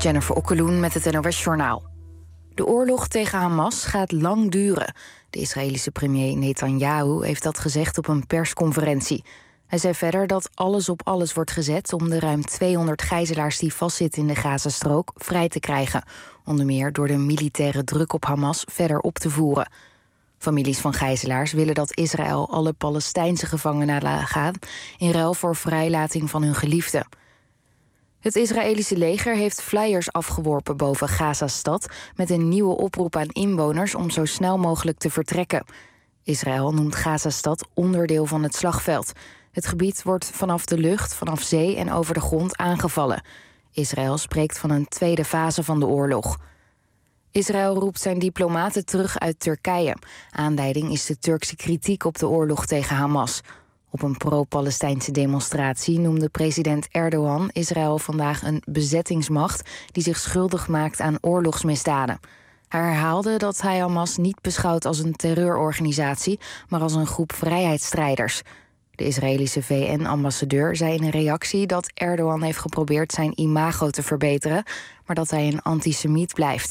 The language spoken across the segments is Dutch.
Jennifer Okkeloen met het NOS-journaal. De oorlog tegen Hamas gaat lang duren. De Israëlische premier Netanyahu heeft dat gezegd op een persconferentie. Hij zei verder dat alles op alles wordt gezet om de ruim 200 gijzelaars die vastzitten in de Gazastrook vrij te krijgen. Onder meer door de militaire druk op Hamas verder op te voeren. Families van gijzelaars willen dat Israël alle Palestijnse gevangenen laat gaan in ruil voor vrijlating van hun geliefden. Het Israëlische leger heeft flyers afgeworpen boven Gaza-stad met een nieuwe oproep aan inwoners om zo snel mogelijk te vertrekken. Israël noemt Gaza-stad onderdeel van het slagveld. Het gebied wordt vanaf de lucht, vanaf zee en over de grond aangevallen. Israël spreekt van een tweede fase van de oorlog. Israël roept zijn diplomaten terug uit Turkije. Aanleiding is de Turkse kritiek op de oorlog tegen Hamas. Op een pro-Palestijnse demonstratie noemde president Erdogan Israël vandaag een bezettingsmacht die zich schuldig maakt aan oorlogsmisdaden. Hij herhaalde dat hij Hamas niet beschouwt als een terreurorganisatie, maar als een groep vrijheidsstrijders. De Israëlische VN-ambassadeur zei in een reactie dat Erdogan heeft geprobeerd zijn imago te verbeteren, maar dat hij een antisemiet blijft.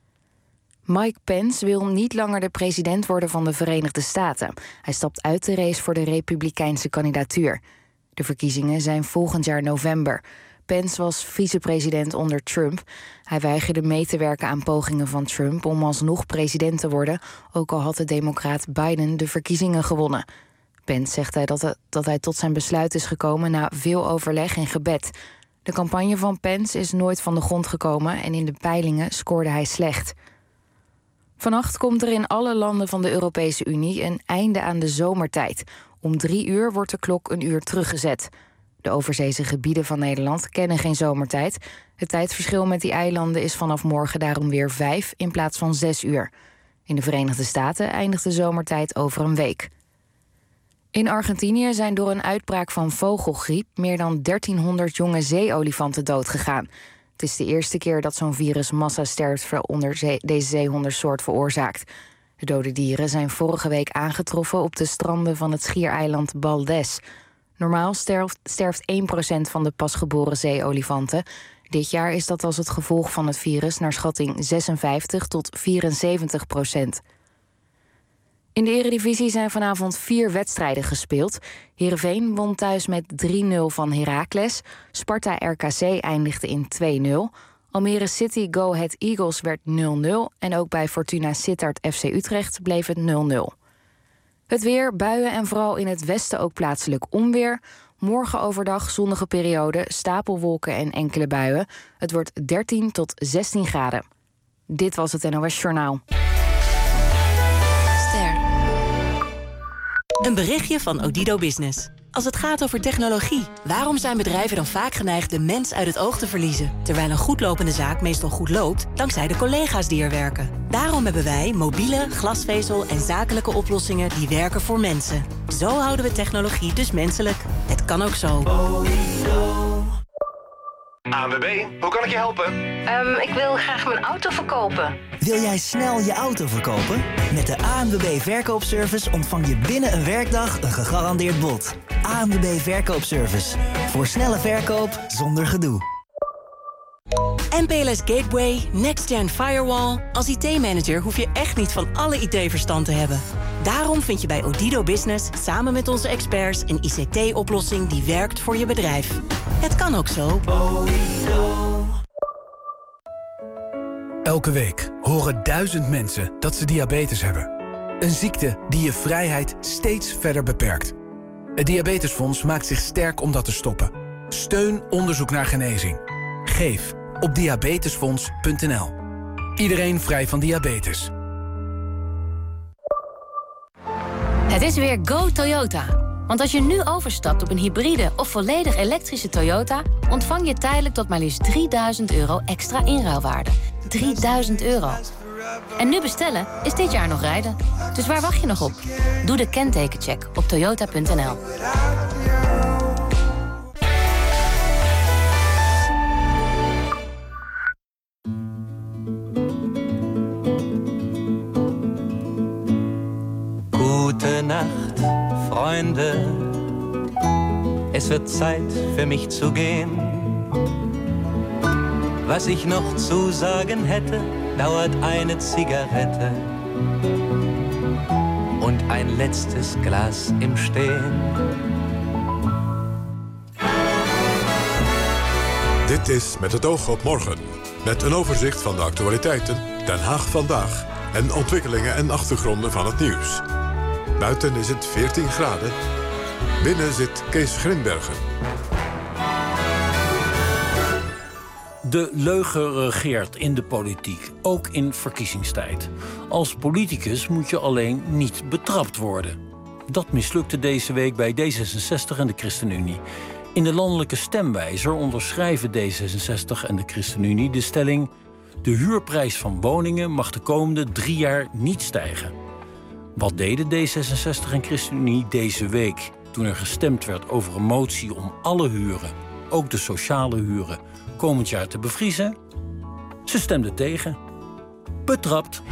Mike Pence wil niet langer de president worden van de Verenigde Staten. Hij stapt uit de race voor de Republikeinse kandidatuur. De verkiezingen zijn volgend jaar november. Pence was vicepresident onder Trump. Hij weigerde mee te werken aan pogingen van Trump om alsnog president te worden, ook al had de democraat Biden de verkiezingen gewonnen. Pence zegt dat hij tot zijn besluit is gekomen na veel overleg en gebed. De campagne van Pence is nooit van de grond gekomen en in de peilingen scoorde hij slecht. Vannacht komt er in alle landen van de Europese Unie een einde aan de zomertijd. Om 3 uur wordt de klok een uur teruggezet. De overzeese gebieden van Nederland kennen geen zomertijd. Het tijdverschil met die eilanden is vanaf morgen daarom weer 5 in plaats van 6 uur. In de Verenigde Staten eindigt de zomertijd over een week. In Argentinië zijn door een uitbraak van vogelgriep meer dan 1300 jonge zeeolifanten doodgegaan. Het is de eerste keer dat zo'n virus massasterfte onder deze zeehondensoort veroorzaakt. De dode dieren zijn vorige week aangetroffen op de stranden van het schiereiland Baldes. Normaal sterft 1% van de pasgeboren zeeolifanten. Dit jaar is dat als het gevolg van het virus naar schatting 56 tot 74%. In de Eredivisie zijn vanavond 4 wedstrijden gespeeld. Heerenveen won thuis met 3-0 van Heracles. Sparta RKC eindigde in 2-0. Almere City Go Ahead Eagles werd 0-0. En ook bij Fortuna Sittard FC Utrecht bleef het 0-0. Het weer, buien en vooral in het westen ook plaatselijk onweer. Morgen overdag zonnige periode, stapelwolken en enkele buien. Het wordt 13 tot 16 graden. Dit was het NOS Journaal. Een berichtje van Odido Business. Als het gaat over technologie, waarom zijn bedrijven dan vaak geneigd de mens uit het oog te verliezen? Terwijl een goed lopende zaak meestal goed loopt, dankzij de collega's die er werken. Daarom hebben wij mobiele, glasvezel en zakelijke oplossingen die werken voor mensen. Zo houden we technologie dus menselijk. Het kan ook zo. ANWB, hoe kan ik je helpen? Ik wil graag mijn auto verkopen. Wil jij snel je auto verkopen? Met de ANWB Verkoopservice ontvang je binnen een werkdag een gegarandeerd bod. ANWB Verkoopservice. Voor snelle verkoop zonder gedoe. MPLS Gateway, NextGen Firewall. Als IT-manager hoef je echt niet van alle IT-verstand te hebben. Daarom vind je bij Odido Business samen met onze experts een ICT-oplossing die werkt voor je bedrijf. Het kan ook zo. Elke week horen 1000 mensen dat ze diabetes hebben. Een ziekte die je vrijheid steeds verder beperkt. Het Diabetesfonds maakt zich sterk om dat te stoppen. Steun onderzoek naar genezing. Geef op diabetesfonds.nl. Iedereen vrij van diabetes. Het is weer Go Toyota. Want als je nu overstapt op een hybride of volledig elektrische Toyota, ontvang je tijdelijk tot maar liefst €3.000 extra inruilwaarde. €3.000. En nu bestellen is dit jaar nog rijden. Dus waar wacht je nog op? Doe de kentekencheck op toyota.nl. Gute Nacht, Freunde. Es wird Zeit für mich zu gehen. Was ich noch zu sagen hätte, dauert eine Zigarette und ein letztes Glas im Stehen. Dit is Met het oog op morgen. Met een overzicht van de actualiteiten, Den Haag vandaag en ontwikkelingen en achtergronden van het nieuws. Buiten is het 14 graden. Binnen zit Kees Grinbergen. De leugen regeert in de politiek, ook in verkiezingstijd. Als politicus moet je alleen niet betrapt worden. Dat mislukte deze week bij D66 en de ChristenUnie. In de landelijke stemwijzer onderschrijven D66 en de ChristenUnie de stelling: de huurprijs van woningen mag de komende 3 jaar niet stijgen. Wat deden D66 en ChristenUnie deze week toen er gestemd werd over een motie om alle huren, ook de sociale huren, komend jaar te bevriezen? Ze stemden tegen. Betrapt.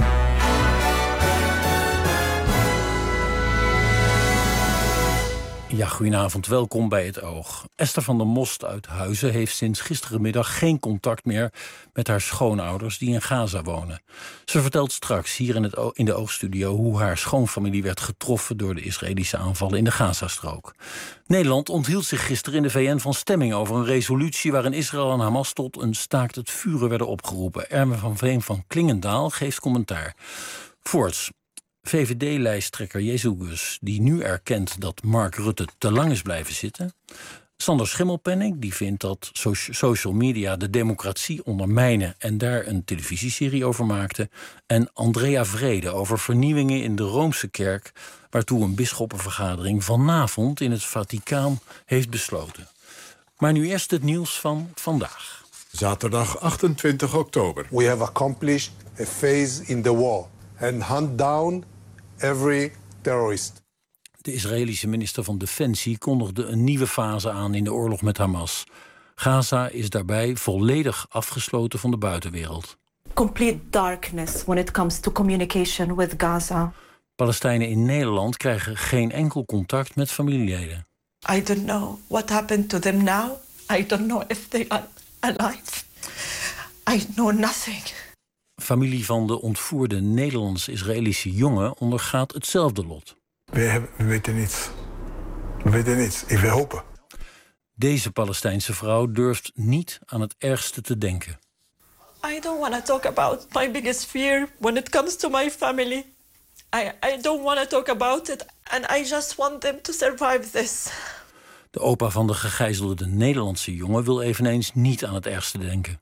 Ja, goedenavond, welkom bij Het Oog. Esther van der Most uit Huizen heeft sinds gisterenmiddag geen contact meer met haar schoonouders die in Gaza wonen. Ze vertelt straks hier in de Oogstudio hoe haar schoonfamilie werd getroffen door de Israëlische aanvallen in de Gazastrook. Nederland onthield zich gisteren in de VN van stemming over een resolutie waarin Israël en Hamas tot een staakt het vuren werden opgeroepen. Ermen van Veen van Klingendaal geeft commentaar. Voorts. VVD-lijsttrekker Jezus, die nu erkent dat Mark Rutte te lang is blijven zitten. Sander Schimmelpenninck, die vindt dat social media de democratie ondermijnen en daar een televisieserie over maakte. En Andrea Vrede over vernieuwingen in de Roomse kerk, waartoe een bisschoppenvergadering vanavond in het Vaticaan heeft besloten. Maar nu eerst het nieuws van vandaag. Zaterdag 28 oktober. We have accomplished a phase in the war and hunt down every terrorist. De Israëlische minister van Defensie kondigde een nieuwe fase aan in de oorlog met Hamas. Gaza is daarbij volledig afgesloten van de buitenwereld. Complete darkness when it comes to communication with Gaza. Palestijnen in Nederland krijgen geen enkel contact met familieleden. I don't know what happened to them now. I don't know if they are alive. I know nothing. Familie van de ontvoerde Nederlands-Israëlische jongen ondergaat hetzelfde lot. We weten niets. We weten niets. Ik wil hopen. Deze Palestijnse vrouw durft niet aan het ergste te denken. I don't want to talk about my biggest fear when it comes to my family. I don't want to talk about it and I just want them to survive this. De opa van de gegijzelde Nederlandse jongen wil eveneens niet aan het ergste denken.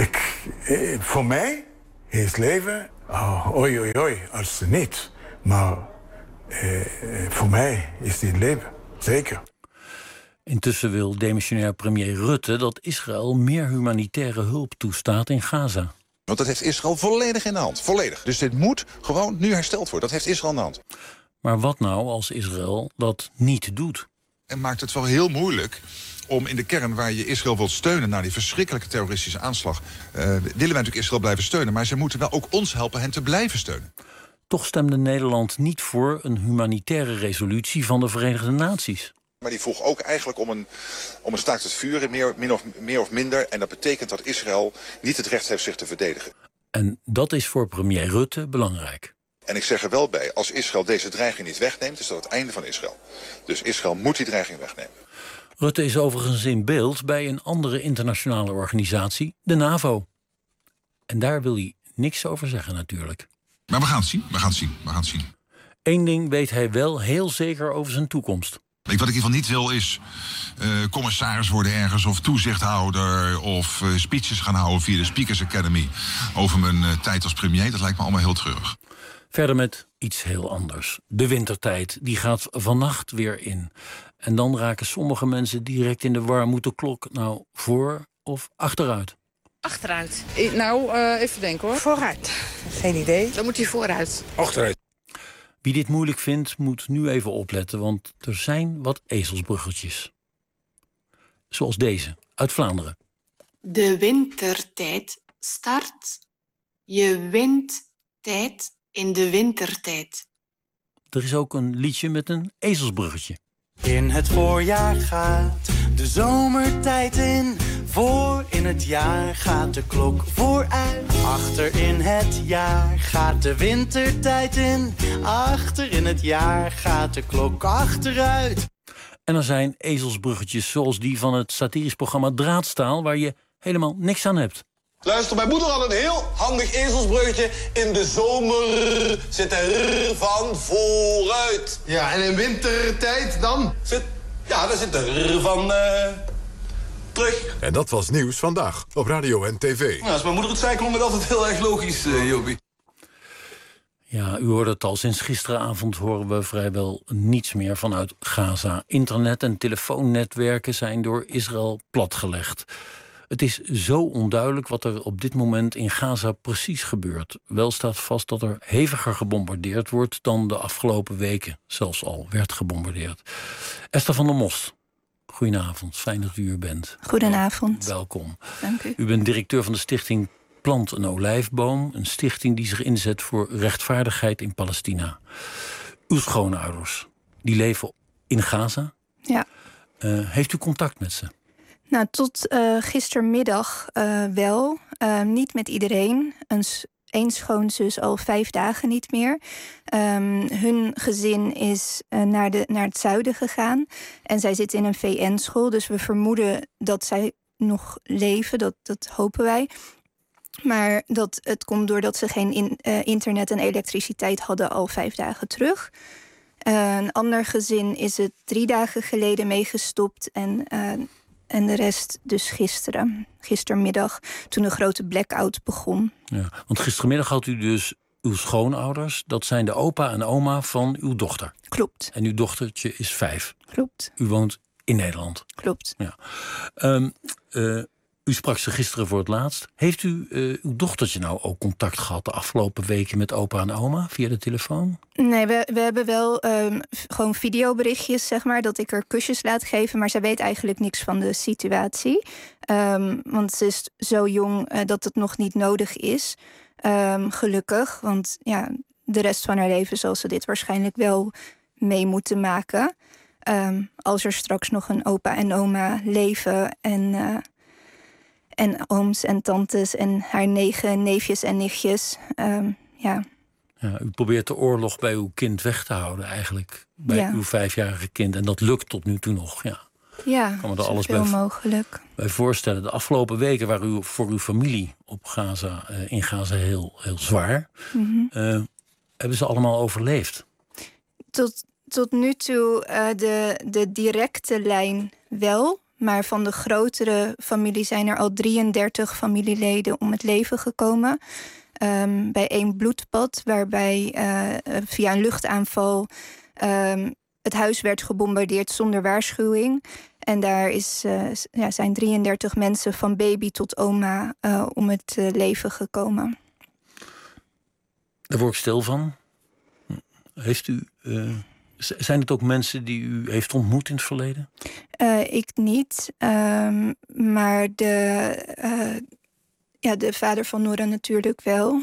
Voor mij is leven, als niet. Maar voor mij is dit leven, zeker. Intussen wil demissionair premier Rutte dat Israël meer humanitaire hulp toestaat in Gaza. Want dat heeft Israël volledig in de hand. Volledig. Dus dit moet gewoon nu hersteld worden. Dat heeft Israël in de hand. Maar wat nou als Israël dat niet doet? En maakt het wel heel moeilijk om in de kern waar je Israël wilt steunen na die verschrikkelijke terroristische aanslag, willen wij natuurlijk Israël blijven steunen. Maar ze moeten wel ook ons helpen hen te blijven steunen. Toch stemde Nederland niet voor een humanitaire resolutie van de Verenigde Naties. Maar die vroeg ook eigenlijk om een staakt het vuren, meer of minder. En dat betekent dat Israël niet het recht heeft zich te verdedigen. En dat is voor premier Rutte belangrijk. En ik zeg er wel bij, als Israël deze dreiging niet wegneemt, is dat het einde van Israël. Dus Israël moet die dreiging wegnemen. Rutte is overigens in beeld bij een andere internationale organisatie, de NAVO. En daar wil hij niks over zeggen natuurlijk. Maar we gaan het zien. Eén ding weet hij wel heel zeker over zijn toekomst. Wat ik in ieder geval niet wil is commissaris worden ergens of toezichthouder of speeches gaan houden via de Speakers Academy over mijn tijd als premier. Dat lijkt me allemaal heel treurig. Verder met iets heel anders. De wintertijd, die gaat vannacht weer in. En dan raken sommige mensen direct in de war. Moet de klok nou voor of achteruit? Achteruit. Even denken hoor. Vooruit. Geen idee. Dan moet hij vooruit. Achteruit. Wie dit moeilijk vindt, moet nu even opletten, want er zijn wat ezelsbruggetjes. Zoals deze, uit Vlaanderen. De wintertijd start. Je wint tijd in de wintertijd. Er is ook een liedje met een ezelsbruggetje. In het voorjaar gaat de zomertijd in. Voor in het jaar gaat de klok vooruit. Achter in het jaar gaat de wintertijd in. Achter in het jaar gaat de klok achteruit. En er zijn ezelsbruggetjes zoals die van het satirisch programma Draadstaal, waar je helemaal niks aan hebt. Luister, mijn moeder had een heel handig ezelsbruggetje. In de zomer zit er van vooruit. Ja, en in wintertijd dan? Dan zit er van terug. En dat was Nieuws Vandaag op radio en tv. Nou, als mijn moeder het zei, klonk het altijd heel erg logisch, Jopie. Ja, u hoorde het al. Sinds gisteravond horen we vrijwel niets meer vanuit Gaza. Internet- en telefoonnetwerken zijn door Israël platgelegd. Het is zo onduidelijk wat er op dit moment in Gaza precies gebeurt. Wel staat vast dat er heviger gebombardeerd wordt dan de afgelopen weken zelfs al werd gebombardeerd. Esther van der Most, goedenavond. Fijn dat u er bent. Goedenavond. Welkom. Dank u. U bent directeur van de stichting Plant een Olijfboom. Een stichting die zich inzet voor rechtvaardigheid in Palestina. Uw schoonouders, die leven in Gaza. Ja. Heeft u contact met ze? Nou, tot gistermiddag wel. Niet met iedereen. Eén schoonzus al 5 dagen niet meer. Hun gezin is naar het zuiden gegaan. En zij zit in een VN-school. Dus we vermoeden dat zij nog leven. Dat hopen wij. Maar het komt doordat ze geen internet en elektriciteit hadden al 5 dagen terug. Een ander gezin is het 3 dagen geleden meegestopt. En de rest dus gistermiddag, toen de grote blackout begon. Ja, want gistermiddag had u dus uw schoonouders. Dat zijn de opa en oma van uw dochter. Klopt. En uw dochtertje is 5. Klopt. U woont in Nederland. Klopt. Ja. U sprak ze gisteren voor het laatst. Heeft u uw dochtertje nou ook contact gehad de afgelopen weken met opa en oma via de telefoon? Nee, we hebben wel gewoon videoberichtjes, zeg maar, dat ik er kusjes laat geven. Maar zij weet eigenlijk niks van de situatie. Want ze is zo jong dat het nog niet nodig is. Gelukkig, want ja, de rest van haar leven zal ze dit waarschijnlijk wel mee moeten maken. Als er straks nog een opa en oma leven en ooms en tantes en haar 9 neefjes en nichtjes. Ja, u probeert de oorlog bij uw kind weg te houden eigenlijk. Bij uw 5-jarige kind. En dat lukt tot nu toe nog. Ja, kan me er alles mogelijk bij voorstellen. De afgelopen weken waren voor uw familie op Gaza, in Gaza heel zwaar. Mm-hmm. Hebben ze allemaal overleefd? Tot nu toe de directe lijn wel. Maar van de grotere familie zijn er al 33 familieleden om het leven gekomen. Bij 1 bloedbad, waarbij via een luchtaanval het huis werd gebombardeerd zonder waarschuwing. En daar zijn 33 mensen van baby tot oma om het leven gekomen. Daar word ik stil van. Heeft u... Zijn het ook mensen die u heeft ontmoet in het verleden? Ik niet. Maar de vader van Nora natuurlijk wel.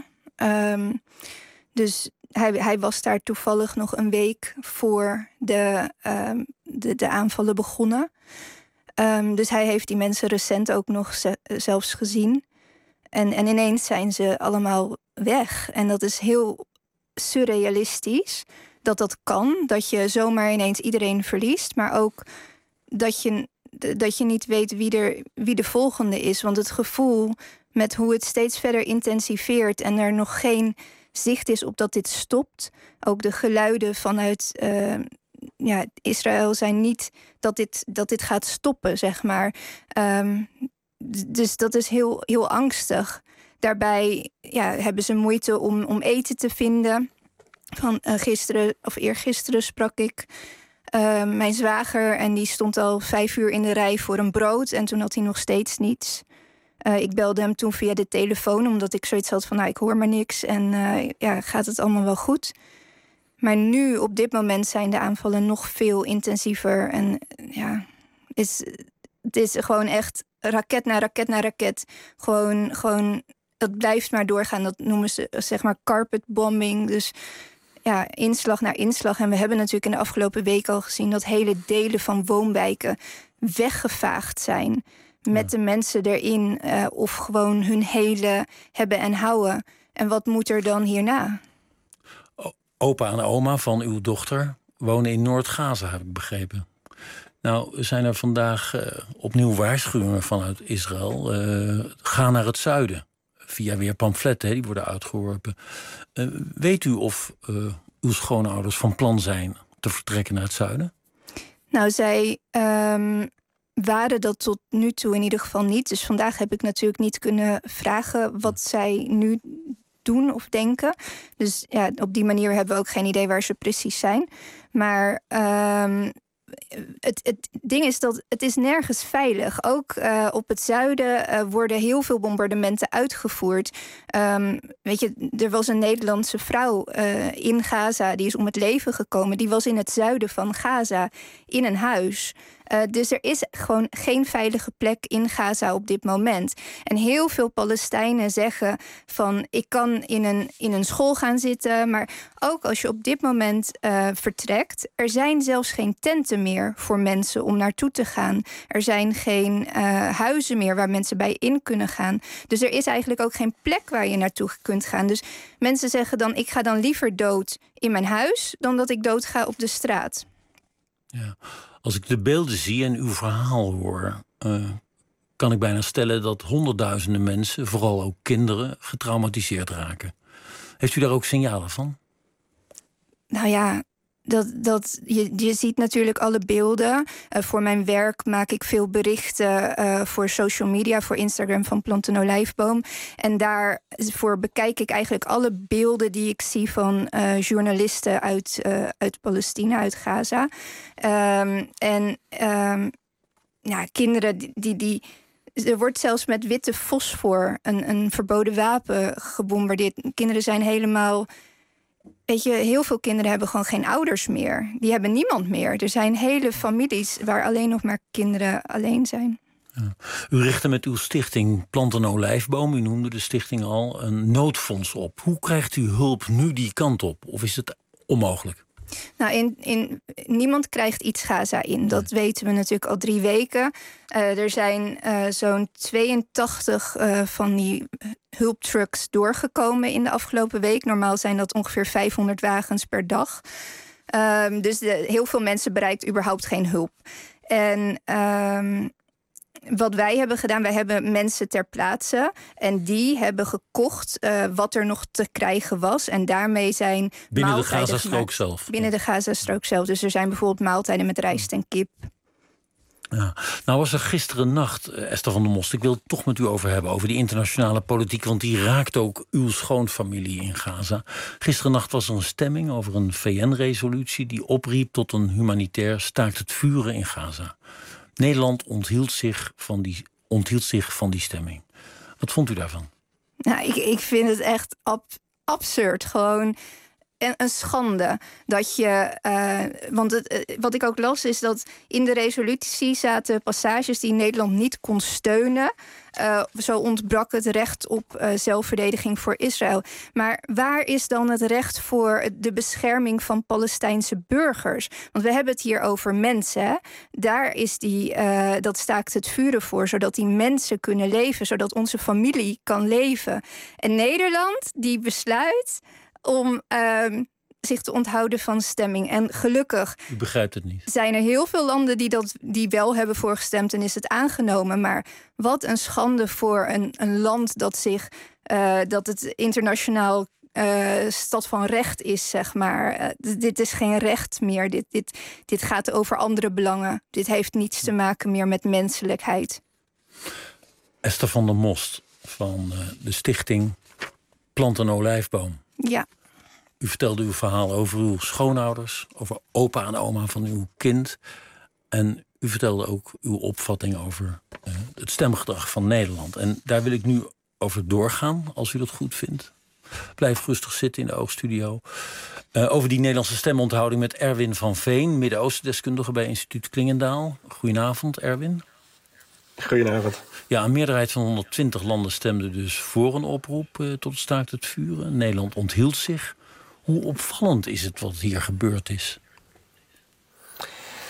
Dus hij was daar toevallig nog een week voor de aanvallen begonnen. Dus hij heeft die mensen recent ook nog zelfs gezien. En ineens zijn ze allemaal weg. En dat is heel surrealistisch. Dat kan, dat je zomaar ineens iedereen verliest. Maar ook dat je niet weet wie de volgende is. Want het gevoel met hoe het steeds verder intensiveert en er nog geen zicht is op dat dit stopt. Ook de geluiden vanuit Israël zijn niet dat dit gaat stoppen, zeg maar. Dus dat is heel, heel angstig. Daarbij hebben ze moeite om eten te vinden. Van gisteren of eergisteren sprak ik mijn zwager en die stond al 5 uur in de rij voor een brood en toen had hij nog steeds niets. Ik belde hem toen via de telefoon omdat ik zoiets had van ik hoor maar niks en gaat het allemaal wel goed. Maar nu op dit moment zijn de aanvallen nog veel intensiever en het is gewoon echt raket na raket na raket. Gewoon dat blijft maar doorgaan. Dat noemen ze zeg maar carpet bombing. Dus inslag na inslag. En we hebben natuurlijk in de afgelopen week al gezien dat hele delen van woonwijken weggevaagd zijn. met de mensen erin, of gewoon hun hele hebben en houden. En wat moet er dan hierna? Opa en oma van uw dochter wonen in Noord-Gaza, heb ik begrepen. Nou, zijn er vandaag opnieuw waarschuwingen vanuit Israël. Ga naar het zuiden. Via weer pamfletten, die worden uitgeworpen. Weet u of uw schoonouders van plan zijn te vertrekken naar het zuiden? Nou, zij waren dat tot nu toe in ieder geval niet. Dus vandaag heb ik natuurlijk niet kunnen vragen wat zij nu doen of denken. Dus ja, op die manier hebben we ook geen idee waar ze precies zijn. Maar het ding is dat het is nergens veilig. Ook op het zuiden worden heel veel bombardementen uitgevoerd. Weet je, er was een Nederlandse vrouw in Gaza, die is om het leven gekomen. Die was in het zuiden van Gaza in een huis. Dus er is gewoon geen veilige plek in Gaza op dit moment. En heel veel Palestijnen zeggen van ik kan in een school gaan zitten. Maar ook als je op dit moment vertrekt, er zijn zelfs geen tenten meer voor mensen om naartoe te gaan. Er zijn geen huizen meer waar mensen bij in kunnen gaan. Dus er is eigenlijk ook geen plek waar je naartoe kunt gaan. Dus mensen zeggen dan ik ga dan liever dood in mijn huis dan dat ik dood ga op de straat. Ja. Als ik de beelden zie en uw verhaal hoor, kan ik bijna stellen dat honderdduizenden mensen, vooral ook kinderen, getraumatiseerd raken. Heeft u daar ook signalen van? Nou ja, je ziet natuurlijk alle beelden. Voor mijn werk maak ik veel berichten voor social media, voor Instagram van Planten Olijfboom. En daarvoor bekijk ik eigenlijk alle beelden die ik zie van journalisten uit Palestina, uit Gaza. Kinderen die er wordt zelfs met witte fosfor een verboden wapen gebombardeerd. Kinderen zijn helemaal... Weet je, heel veel kinderen hebben gewoon geen ouders meer. Die hebben niemand meer. Er zijn hele families waar alleen nog maar kinderen alleen zijn. Ja. U richtte met uw stichting Planten Olijfboom, u noemde de stichting al, een noodfonds op. Hoe krijgt u hulp nu die kant op? Of is het onmogelijk? Nou, niemand krijgt iets Gaza in. Dat weten we natuurlijk al 3 weken. Er zijn zo'n 82 van die hulptrucks doorgekomen in de afgelopen week. Normaal zijn dat ongeveer 500 wagens per dag. Dus heel veel mensen bereikt überhaupt geen hulp. En wat wij hebben gedaan, wij hebben mensen ter plaatse. En die hebben gekocht wat er nog te krijgen was. En daarmee zijn binnen de Gazastrook zelf. Binnen de Gazastrook zelf. Dus er zijn bijvoorbeeld maaltijden met rijst en kip. Ja. Nou was er gisteren nacht, Esther van der Most, ik wil het toch met u over hebben, over die internationale politiek, want die raakt ook uw schoonfamilie in Gaza. Gisteren nacht was er een stemming over een VN-resolutie die opriep tot een humanitair staakt het vuren in Gaza. Nederland onthield zich van die stemming. Wat vond u daarvan? Nou, ik vind het echt absurd. Gewoon een schande. Dat je. Wat ik ook las is dat in de resolutie zaten passages die Nederland niet kon steunen. Zo ontbrak het recht op zelfverdediging voor Israël. Maar waar is dan het recht voor de bescherming van Palestijnse burgers? Want we hebben het hier over mensen. Hè? Daar is dat staakt het vuren voor, zodat die mensen kunnen leven, zodat onze familie kan leven. En Nederland die besluit om zich te onthouden van stemming. En gelukkig u begrijpt het niet. Zijn er heel veel landen die wel hebben voorgestemd en is het aangenomen. Maar wat een schande voor een land dat het internationaal stad van recht is, zeg maar. Dit is geen recht meer. Dit gaat over andere belangen. Dit heeft niets te maken meer met menselijkheid. Esther van der Most van de stichting Planten Olijfboom. Ja. U vertelde uw verhaal over uw schoonouders, over opa en oma van uw kind. En u vertelde ook uw opvatting over het stemgedrag van Nederland. En daar wil ik nu over doorgaan, als u dat goed vindt. Blijf rustig zitten in de Oogstudio. Over die Nederlandse stemonthouding met Erwin van Veen, Midden-Oosten-deskundige bij Instituut Klingendaal. Goedenavond, Erwin. Goedenavond. Ja, een meerderheid van 120 landen stemde dus voor een oproep tot het staakt het vuren. Nederland onthield zich. Hoe opvallend is het wat hier gebeurd is?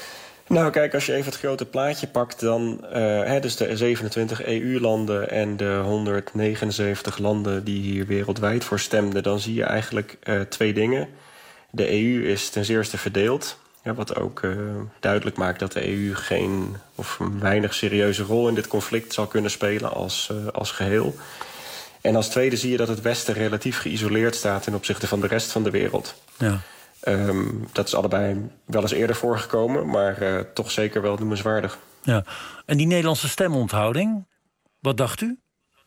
Nou, kijk, als je even het grote plaatje pakt, dan dus de 27 EU-landen en de 179 landen die hier wereldwijd voor stemden, dan zie je eigenlijk 2 dingen. De EU is ten zeerste verdeeld, wat ook duidelijk maakt dat de EU geen of een weinig serieuze rol in dit conflict zal kunnen spelen als geheel. En als tweede zie je dat het Westen relatief geïsoleerd staat ten opzichte van de rest van de wereld. Ja. Dat is allebei wel eens eerder voorgekomen, maar toch zeker wel noemenswaardig. Ja. En die Nederlandse stemonthouding, wat dacht u?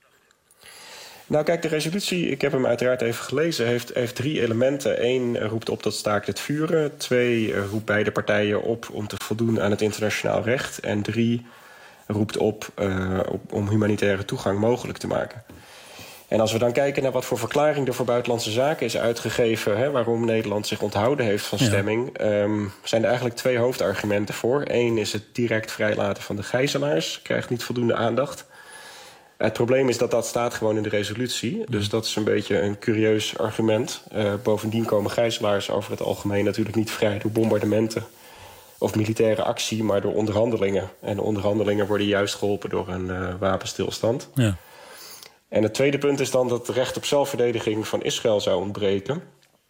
Nou kijk, de resolutie, ik heb hem uiteraard even gelezen, heeft 3 elementen. 1 roept op tot staakt het vuren. 2 roept beide partijen op om te voldoen aan het internationaal recht. En 3 roept op om humanitaire toegang mogelijk te maken. En als we dan kijken naar wat voor verklaring er voor buitenlandse zaken is uitgegeven, waarom Nederland zich onthouden heeft van stemming, zijn er eigenlijk 2 hoofdargumenten voor. 1 is het direct vrijlaten van de gijzelaars, krijgt niet voldoende aandacht. Het probleem is dat staat gewoon in de resolutie. Dus dat is een beetje een curieus argument. Bovendien komen gijzelaars over het algemeen natuurlijk niet vrij door bombardementen of militaire actie, maar door onderhandelingen. En de onderhandelingen worden juist geholpen door een wapenstilstand. Ja. En het tweede punt is dan dat het recht op zelfverdediging van Israël zou ontbreken.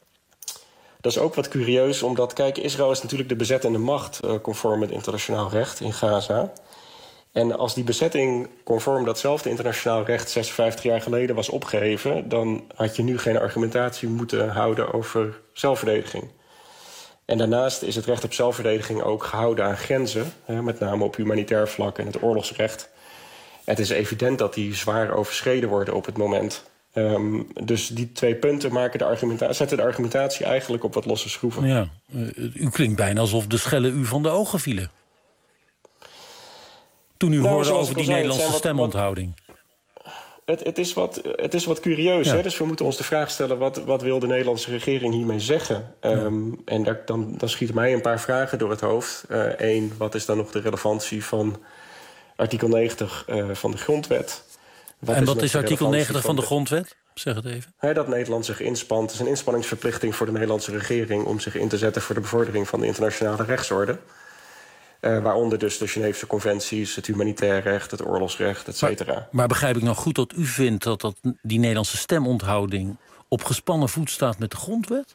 Dat is ook wat curieus, omdat, kijk, Israël is natuurlijk de bezettende macht conform het internationaal recht in Gaza. En als die bezetting conform datzelfde internationaal recht 56 jaar geleden was opgeheven, dan had je nu geen argumentatie moeten houden over zelfverdediging. En daarnaast is het recht op zelfverdediging ook gehouden aan grenzen, met name op humanitair vlak en het oorlogsrecht. Het is evident dat die zwaar overschreden worden op het moment. Dus die 2 punten zetten de argumentatie eigenlijk op wat losse schroeven. Ja, u klinkt bijna alsof de schellen u van de ogen vielen. Toen u hoorde over die Nederlandse stemonthouding. Het is wat curieus. Ja. Dus we moeten ons de vraag stellen, wat wil de Nederlandse regering hiermee zeggen? En dan schieten mij een paar vragen door het hoofd. 1, wat is dan nog de relevantie van artikel 90 van de grondwet? Wat is artikel 90 van de grondwet? Zeg het even. Dat Nederland zich inspant. Het is een inspanningsverplichting voor de Nederlandse regering om zich in te zetten voor de bevordering van de internationale rechtsorde. Waaronder dus de Geneefse conventies, het humanitair recht, het oorlogsrecht, et cetera. Maar begrijp ik nou goed dat u vindt dat die Nederlandse stemonthouding op gespannen voet staat met de grondwet?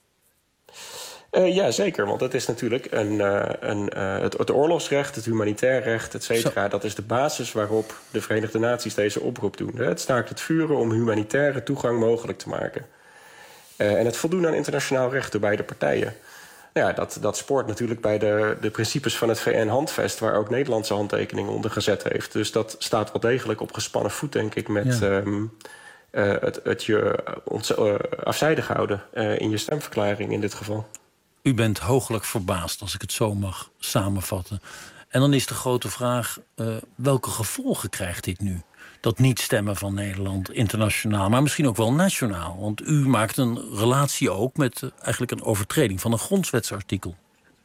Ja, zeker. Want dat is natuurlijk het oorlogsrecht, het humanitair recht, et cetera. Dat is de basis waarop de Verenigde Naties deze oproep doen. Het staakt het vuren om humanitaire toegang mogelijk te maken. En het voldoen aan internationaal recht door beide partijen. Ja, dat spoort natuurlijk bij de principes van het VN-handvest, waar ook Nederland zijn handtekening onder gezet heeft. Dus dat staat wel degelijk op gespannen voet, denk ik, met het je afzijdig houden in je stemverklaring in dit geval. U bent hooglijk verbaasd, als ik het zo mag samenvatten. En dan is de grote vraag, welke gevolgen krijgt dit nu? Dat niet stemmen van Nederland internationaal, maar misschien ook wel nationaal. Want u maakt een relatie ook met eigenlijk een overtreding van een grondwetsartikel.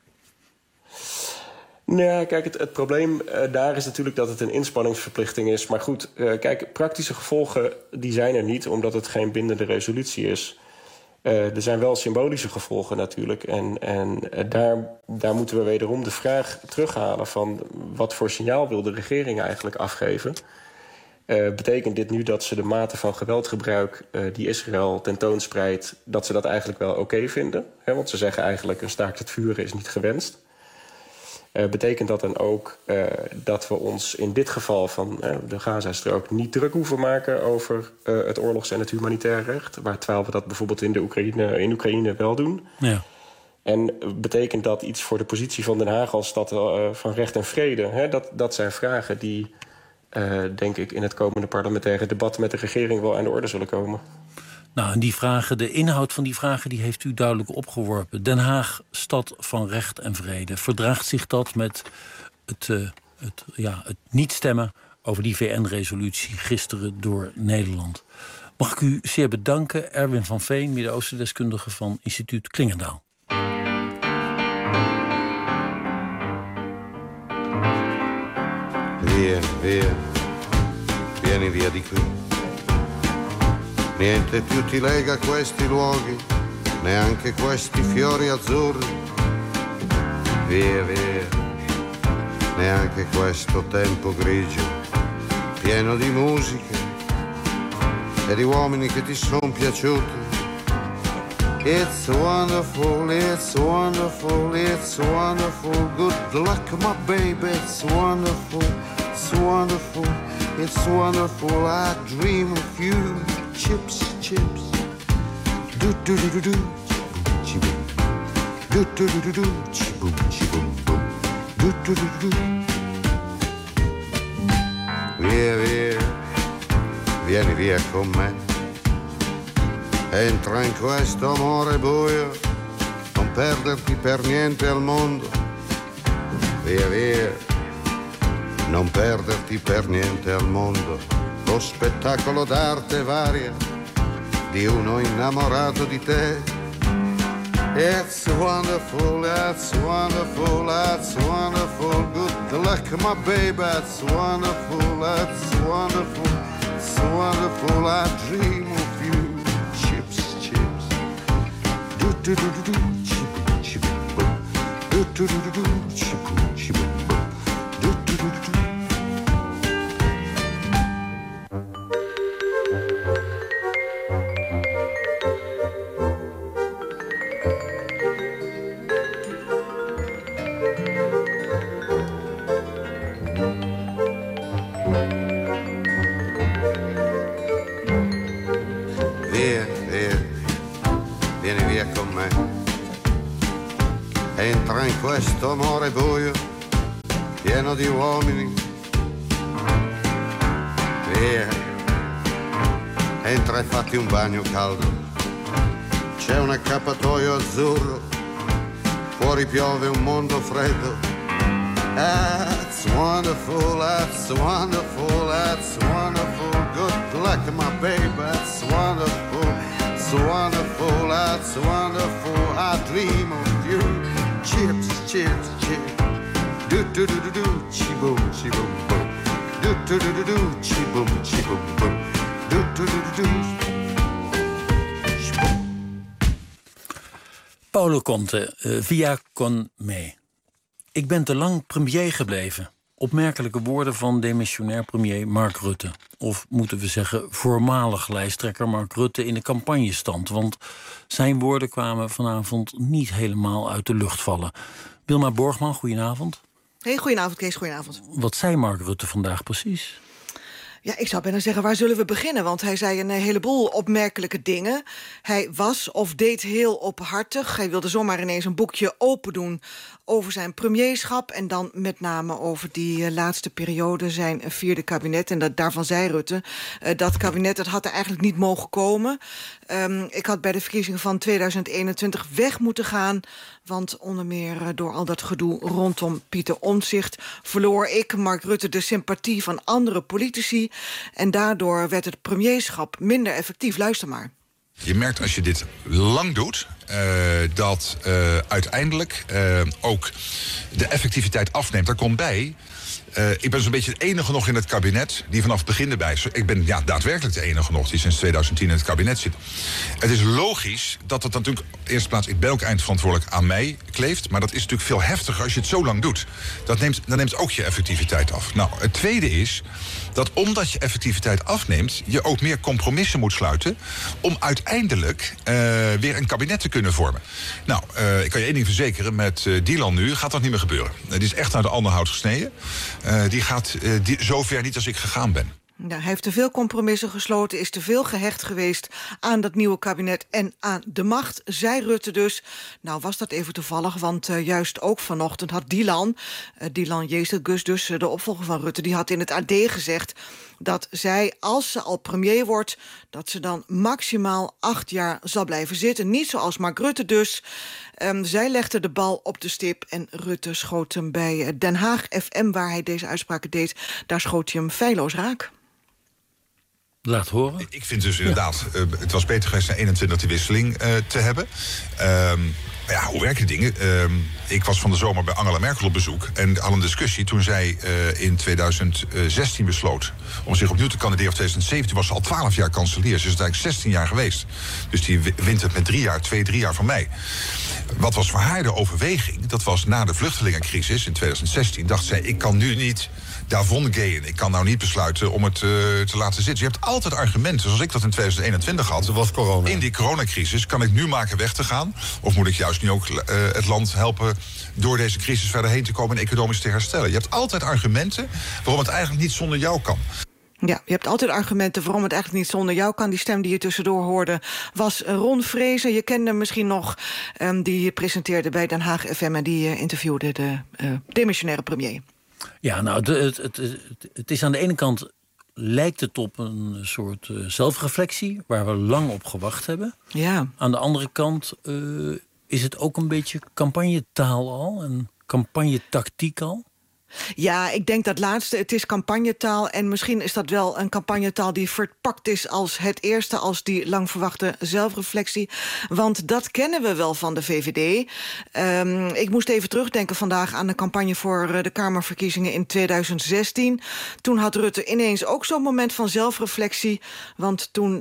Nee, kijk, het probleem daar is natuurlijk dat het een inspanningsverplichting is. Maar goed, kijk, praktische gevolgen die zijn er niet, omdat het geen bindende resolutie is. Er zijn wel symbolische gevolgen natuurlijk. En daar moeten we wederom de vraag terughalen van wat voor signaal wil de regering eigenlijk afgeven. Betekent dit nu dat ze de mate van geweldgebruik die Israël tentoonspreidt, dat ze dat eigenlijk wel oké vinden? Want ze zeggen eigenlijk een staakt het vuren is niet gewenst. Betekent dat dan ook dat we ons in dit geval van de Gazastrook niet druk hoeven maken over het oorlogs- en het humanitair recht, terwijl we dat bijvoorbeeld in Oekraïne wel doen? Ja. En betekent dat iets voor de positie van Den Haag als stad van recht en vrede? Dat zijn vragen die, denk ik, in het komende parlementaire debat met de regering wel aan de orde zullen komen. Nou, en die vragen, de inhoud van die vragen, die heeft u duidelijk opgeworpen. Den Haag, stad van recht en vrede. Verdraagt zich dat met het niet stemmen over die VN-resolutie gisteren door Nederland? Mag ik u zeer bedanken, Erwin van Veen, Midden-Oosten-deskundige van Instituut Klingendaal. Via, via, vieni via di qui. Niente più ti lega questi luoghi, neanche questi fiori azzurri. Via, via, neanche questo tempo grigio, pieno di musica e di uomini che ti sono piaciuti. It's wonderful, it's wonderful, it's wonderful. Good luck, my baby, it's wonderful, it's wonderful, it's wonderful. I dream of you, chips, chips. Do do do do do, chiboom, do do do do do, chiboom, chiboom, boom, do do do do do. Via, via, vieni via con me. Entra in questo amore buio, non perderti per niente al mondo. Via, via, non perderti per niente al mondo. Lo spettacolo d'arte varia di uno innamorato di te. It's wonderful, it's wonderful, it's wonderful. Good luck, my baby, it's wonderful, it's wonderful, it's wonderful. I dream of you. Do do do do, chiboom, chiboom, boom. Do do do do do, chiboom, chiboom, boom. Do do do do do. Via, via, vieni via con me. Entra in questo amore buio, pieno di uomini. Via, entra e fatti un bagno caldo. C'è un accappatoio azzurro, fuori piove un mondo freddo. That's wonderful, that's wonderful, that's wonderful. Good luck, my baby, that's wonderful. It's wonderful, that's wonderful. I dream of you. Chips, chips, chips. Do do do do do, chiboom, chiboom, boom. Do do do do do, chiboom, chiboom, boom. Do do do do do. Paolo Conte, via con me. Ik ben te lang premier gebleven. Opmerkelijke woorden van demissionair premier Mark Rutte. Of moeten we zeggen voormalig lijsttrekker Mark Rutte in de campagnestand. Want zijn woorden kwamen vanavond niet helemaal uit de lucht vallen. Wilma Borgman, goedenavond. Hey, goedenavond Kees, goedenavond. Wat zei Mark Rutte vandaag precies? Ja, ik zou bijna zeggen, waar zullen we beginnen? Want hij zei een heleboel opmerkelijke dingen. Hij was of deed heel openhartig. Hij wilde zomaar ineens een boekje open doen over zijn premierschap. En dan met name over die laatste periode, zijn vierde kabinet. En daarvan zei Rutte, dat kabinet dat had er eigenlijk niet mogen komen. Ik had bij de verkiezingen van 2021 weg moeten gaan. Want onder meer door al dat gedoe rondom Pieter Omtzigt verloor ik, Mark Rutte, de sympathie van andere politici. En daardoor werd het premierschap minder effectief. Luister maar. Je merkt als je dit lang doet, dat uiteindelijk ook de effectiviteit afneemt. Daar komt bij, ik ben zo'n beetje de enige nog in het kabinet die vanaf het begin erbij is. Ik ben daadwerkelijk de enige nog die sinds 2010 in het kabinet zit. Het is logisch dat het natuurlijk op de eerste plaats, ik ben ook eindverantwoordelijk, aan mij kleeft. Maar dat is natuurlijk veel heftiger als je het zo lang doet. Dat neemt ook je effectiviteit af. Nou, het tweede is dat omdat je effectiviteit afneemt, je ook meer compromissen moet sluiten om uiteindelijk weer een kabinet te kunnen vormen. Nou, ik kan je één ding verzekeren, met Dylan nu gaat dat niet meer gebeuren. Die is echt naar de anderhout gesneden. Die gaat zover niet als ik gegaan ben. Ja, hij heeft te veel compromissen gesloten, is te veel gehecht geweest aan dat nieuwe kabinet en aan de macht, zei Rutte dus. Nou was dat even toevallig, want juist ook vanochtend had Dylan Jezelgus, dus de opvolger van Rutte, die had in het AD gezegd dat zij, als ze al premier wordt, dat ze dan maximaal 8 jaar zal blijven zitten. Niet zoals Mark Rutte dus. Zij legde de bal op de stip en Rutte schoot hem bij Den Haag FM, waar hij deze uitspraken deed. Daar schoot hij hem feilloos raak. Laat horen. Ik vind dus inderdaad, het was beter geweest na 21 die wisseling te hebben. Ja, hoe werken die dingen? Ik was van de zomer bij Angela Merkel op bezoek. En had een discussie toen zij in 2016 besloot om zich opnieuw te kandideren. Of 2017 was ze al 12 jaar kanselier. Ze is eigenlijk 16 jaar geweest. Dus die wint het met 3 jaar van mij. Wat was voor haar de overweging? Dat was na de vluchtelingencrisis in 2016. Dacht zij, ik kan nu niet daarvan gaan. Ik kan nou niet besluiten om het te laten zitten. Je hebt altijd argumenten, zoals ik dat in 2021 had. Dat was corona. In die coronacrisis, kan ik nu maken weg te gaan? Of moet ik juist nu ook het land helpen door deze crisis verder heen te komen en economisch te herstellen? Je hebt altijd argumenten waarom het eigenlijk niet zonder jou kan. Ja, je hebt altijd argumenten waarom het eigenlijk niet zonder jou kan. Die stem die je tussendoor hoorde was Ron Vrezen. Je kende hem misschien nog, die presenteerde bij Den Haag FM... en die interviewde de demissionaire premier. Ja, nou, het is aan de ene kant lijkt het op een soort zelfreflectie waar we lang op gewacht hebben. Ja. Aan de andere kant is het ook een beetje campagnetaal al en campagnetactiek al. Ja, ik denk dat laatste. Het is campagnetaal en misschien is dat wel een campagnetaal die verpakt is als het eerste, als die lang verwachte zelfreflectie. Want dat kennen we wel van de VVD. Ik moest even terugdenken vandaag aan de campagne voor de Kamerverkiezingen in 2016. Toen had Rutte ineens ook zo'n moment van zelfreflectie. Want toen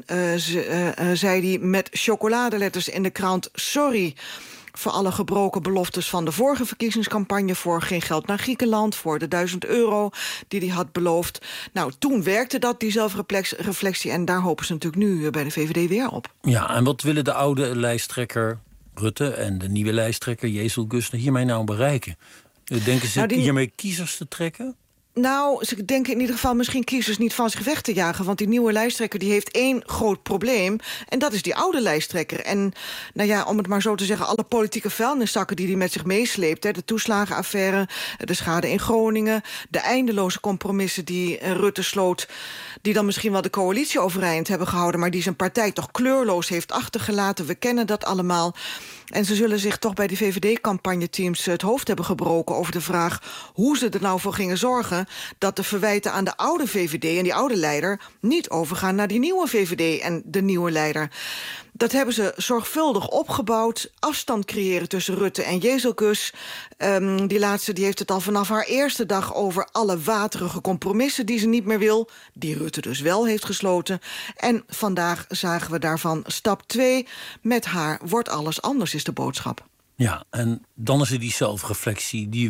zei hij met chocoladeletters in de krant: sorry voor alle gebroken beloftes van de vorige verkiezingscampagne, voor geen geld naar Griekenland, voor de €1000 die hij had beloofd. Nou, toen werkte dat, die zelfreflectie, en daar hopen ze natuurlijk nu bij de VVD weer op. Ja, en wat willen de oude lijsttrekker Rutte en de nieuwe lijsttrekker Jesel-Gus hiermee nou bereiken? Denken ze hiermee kiezers te trekken? Nou, ze denken in ieder geval misschien kiezers niet van zich weg te jagen. Want die nieuwe lijsttrekker die heeft één groot probleem. En dat is die oude lijsttrekker. En nou ja, om het maar zo te zeggen, alle politieke vuilniszakken die hij met zich meesleept. Hè, de toeslagenaffaire, de schade in Groningen, de eindeloze compromissen die Rutte sloot, die dan misschien wel de coalitie overeind hebben gehouden, maar die zijn partij toch kleurloos heeft achtergelaten. We kennen dat allemaal. En ze zullen zich toch bij de VVD-campagneteams het hoofd hebben gebroken over de vraag hoe ze er nou voor gingen zorgen dat de verwijten aan de oude VVD en die oude leider niet overgaan naar die nieuwe VVD en de nieuwe leider. Dat hebben ze zorgvuldig opgebouwd. Afstand creëren tussen Rutte en Jesel-Gus. Die laatste die heeft het al vanaf haar eerste dag over alle waterige compromissen die ze niet meer wil, die Rutte dus wel heeft gesloten. En vandaag zagen we daarvan stap 2. Met haar wordt alles anders, is de boodschap. Ja, en dan is er die zelfreflectie die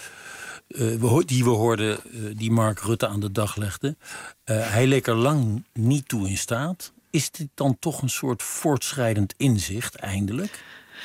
we hoorden, die Mark Rutte aan de dag legde. Hij leek er lang niet toe in staat. Is dit dan toch een soort voortschrijdend inzicht, eindelijk?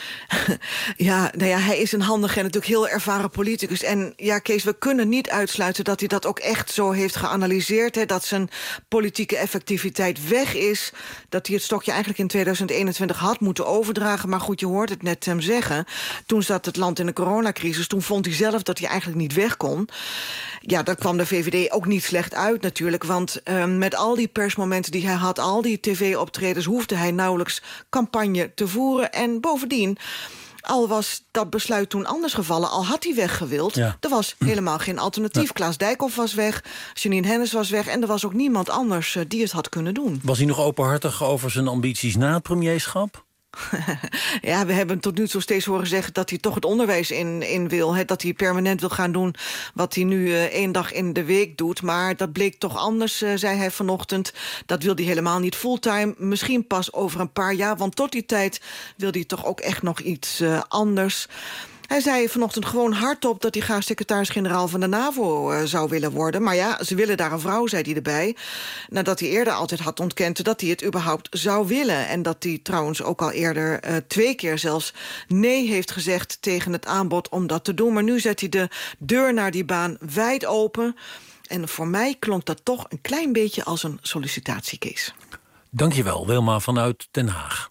Ja, nou ja, hij is een handige en natuurlijk heel ervaren politicus. En ja, Kees, we kunnen niet uitsluiten dat hij dat ook echt zo heeft geanalyseerd. Hè, dat zijn politieke effectiviteit weg is. Dat hij het stokje eigenlijk in 2021 had moeten overdragen. Maar goed, je hoort het net hem zeggen. Toen zat het land in de coronacrisis. Toen vond hij zelf dat hij eigenlijk niet weg kon. Ja, dat kwam de VVD ook niet slecht uit natuurlijk. Want met al die persmomenten die hij had, al die tv-optredens, hoefde hij nauwelijks campagne te voeren. En bovendien, al was dat besluit toen anders gevallen, al had hij weggewild, er was helemaal geen alternatief. Ja. Klaas Dijkhoff was weg, Janine Hennis was weg, en er was ook niemand anders die het had kunnen doen. Was hij nog openhartig over zijn ambities na het premierschap? Ja, we hebben tot nu toe steeds horen zeggen dat hij toch het onderwijs in wil. Hè, dat hij permanent wil gaan doen wat hij nu 1 dag in de week doet. Maar dat bleek toch anders, zei hij vanochtend. Dat wil hij helemaal niet fulltime. Misschien pas over een paar jaar, want tot die tijd wil hij toch ook echt nog iets anders. Hij zei vanochtend gewoon hardop dat hij graag secretaris-generaal van de NAVO zou willen worden. Maar ja, ze willen daar een vrouw, zei hij erbij. Nadat hij eerder altijd had ontkend dat hij het überhaupt zou willen. En dat hij trouwens ook al eerder 2 keer zelfs nee heeft gezegd tegen het aanbod om dat te doen. Maar nu zet hij de deur naar die baan wijd open. En voor mij klonk dat toch een klein beetje als een sollicitatiecase. Dankjewel, Wilma vanuit Den Haag.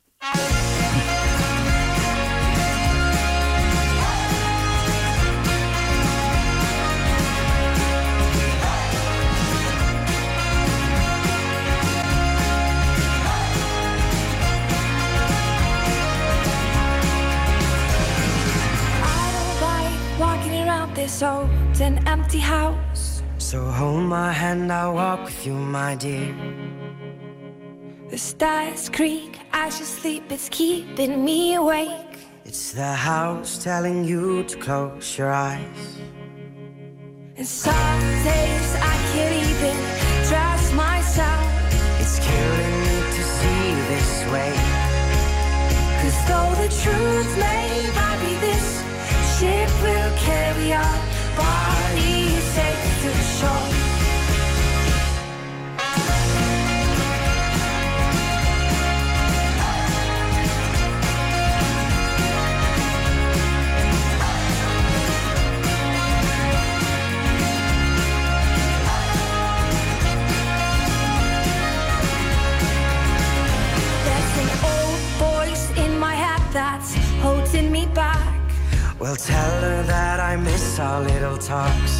This old and empty house. So hold my hand, I'll walk with you, my dear. The stars creak as you sleep, it's keeping me awake. It's the house telling you to close your eyes. And some days I can't even trust myself. It's killing me to see this way. 'Cause though the truth may vary, this ship will carry our bodies safe to shore. That's holding me back. Well, tell her that I miss our little talks.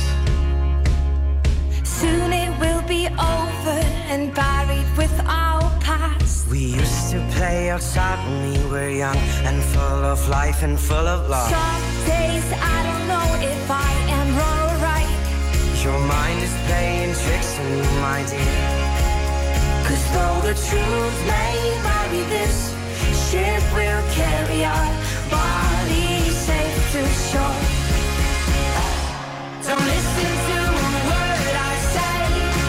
Soon it will be over and buried with our past. We used to play outside when we were young and full of life and full of love. Some days I don't know if I am wrong or right. Your mind is playing tricks on you, my dear. 'Cause though the truth may vary, this ship will carry our bodies safe to shore. Don't listen to a word I say.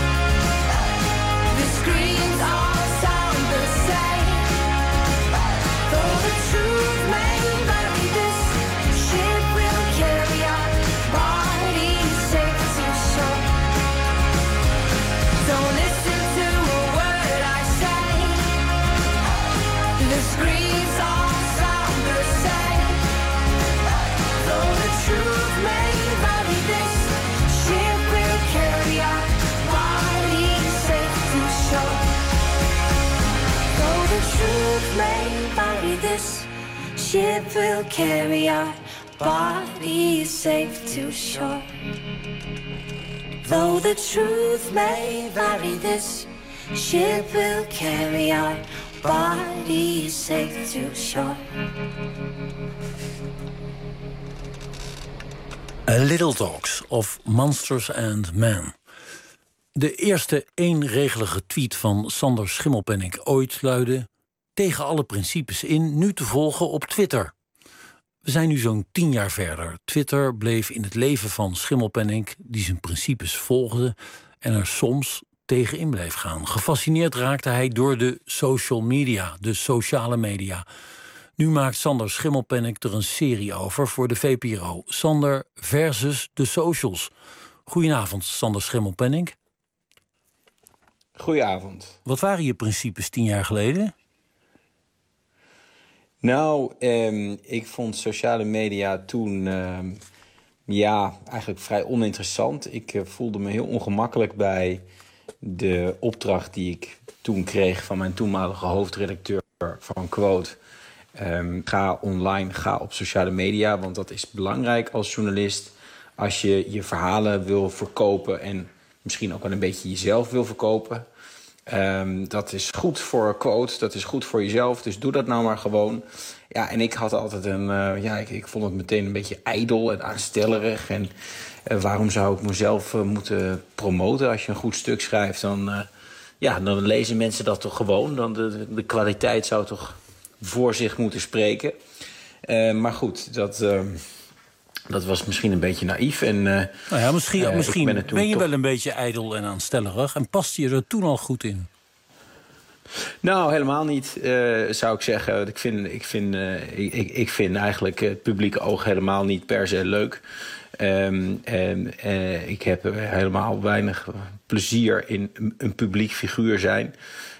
The screams all sound the same. Though the truth may vary, this ship will carry our bodies safe to shore. Don't listen to a word I say. The screams all sound the same. Though the truth may vary, this ship will carry our bodies safe to shore. Though the truth may vary, this ship will carry our bodies safe to shore. Though the truth may vary, this ship will carry our bodies safe to shore. A Little Talks of Monsters and Men. De eerste eenregelige tweet van Sander Schimmelpenninck ooit luidde: tegen alle principes in, nu te volgen op Twitter. We zijn nu zo'n 10 jaar verder. Twitter bleef in het leven van Schimmelpenninck, die zijn principes volgde en er soms tegenin bleef gaan. Gefascineerd raakte hij door de social media, de sociale media. Nu maakt Sander Schimmelpenninck er een serie over voor de VPRO. Sander versus de socials. Goedenavond, Sander Schimmelpenninck. Goedenavond. Wat waren je principes 10 jaar geleden? Nou, ik vond sociale media toen eigenlijk vrij oninteressant. Ik voelde me heel ongemakkelijk bij de opdracht die ik toen kreeg van mijn toenmalige hoofdredacteur van Quote. Ga online, ga op sociale media, want dat is belangrijk als journalist. Als je je verhalen wil verkopen en misschien ook wel een beetje jezelf wil verkopen. Dat is goed voor Quote, dat is goed voor jezelf, dus doe dat nou maar gewoon. Ja, en ik had altijd ik vond het meteen een beetje ijdel en aanstellerig. En waarom zou ik mezelf moeten promoten? Als je een goed stuk schrijft, dan lezen mensen dat toch gewoon. Dan de kwaliteit zou toch voor zich moeten spreken. Maar goed, dat was misschien een beetje naïef. En, misschien ben je wel een beetje ijdel en aanstellerig en paste je er toen al goed in? Nou, helemaal niet, zou ik zeggen. Ik vind eigenlijk het publieke oog helemaal niet per se leuk. Ik heb helemaal weinig plezier in een publiek figuur zijn.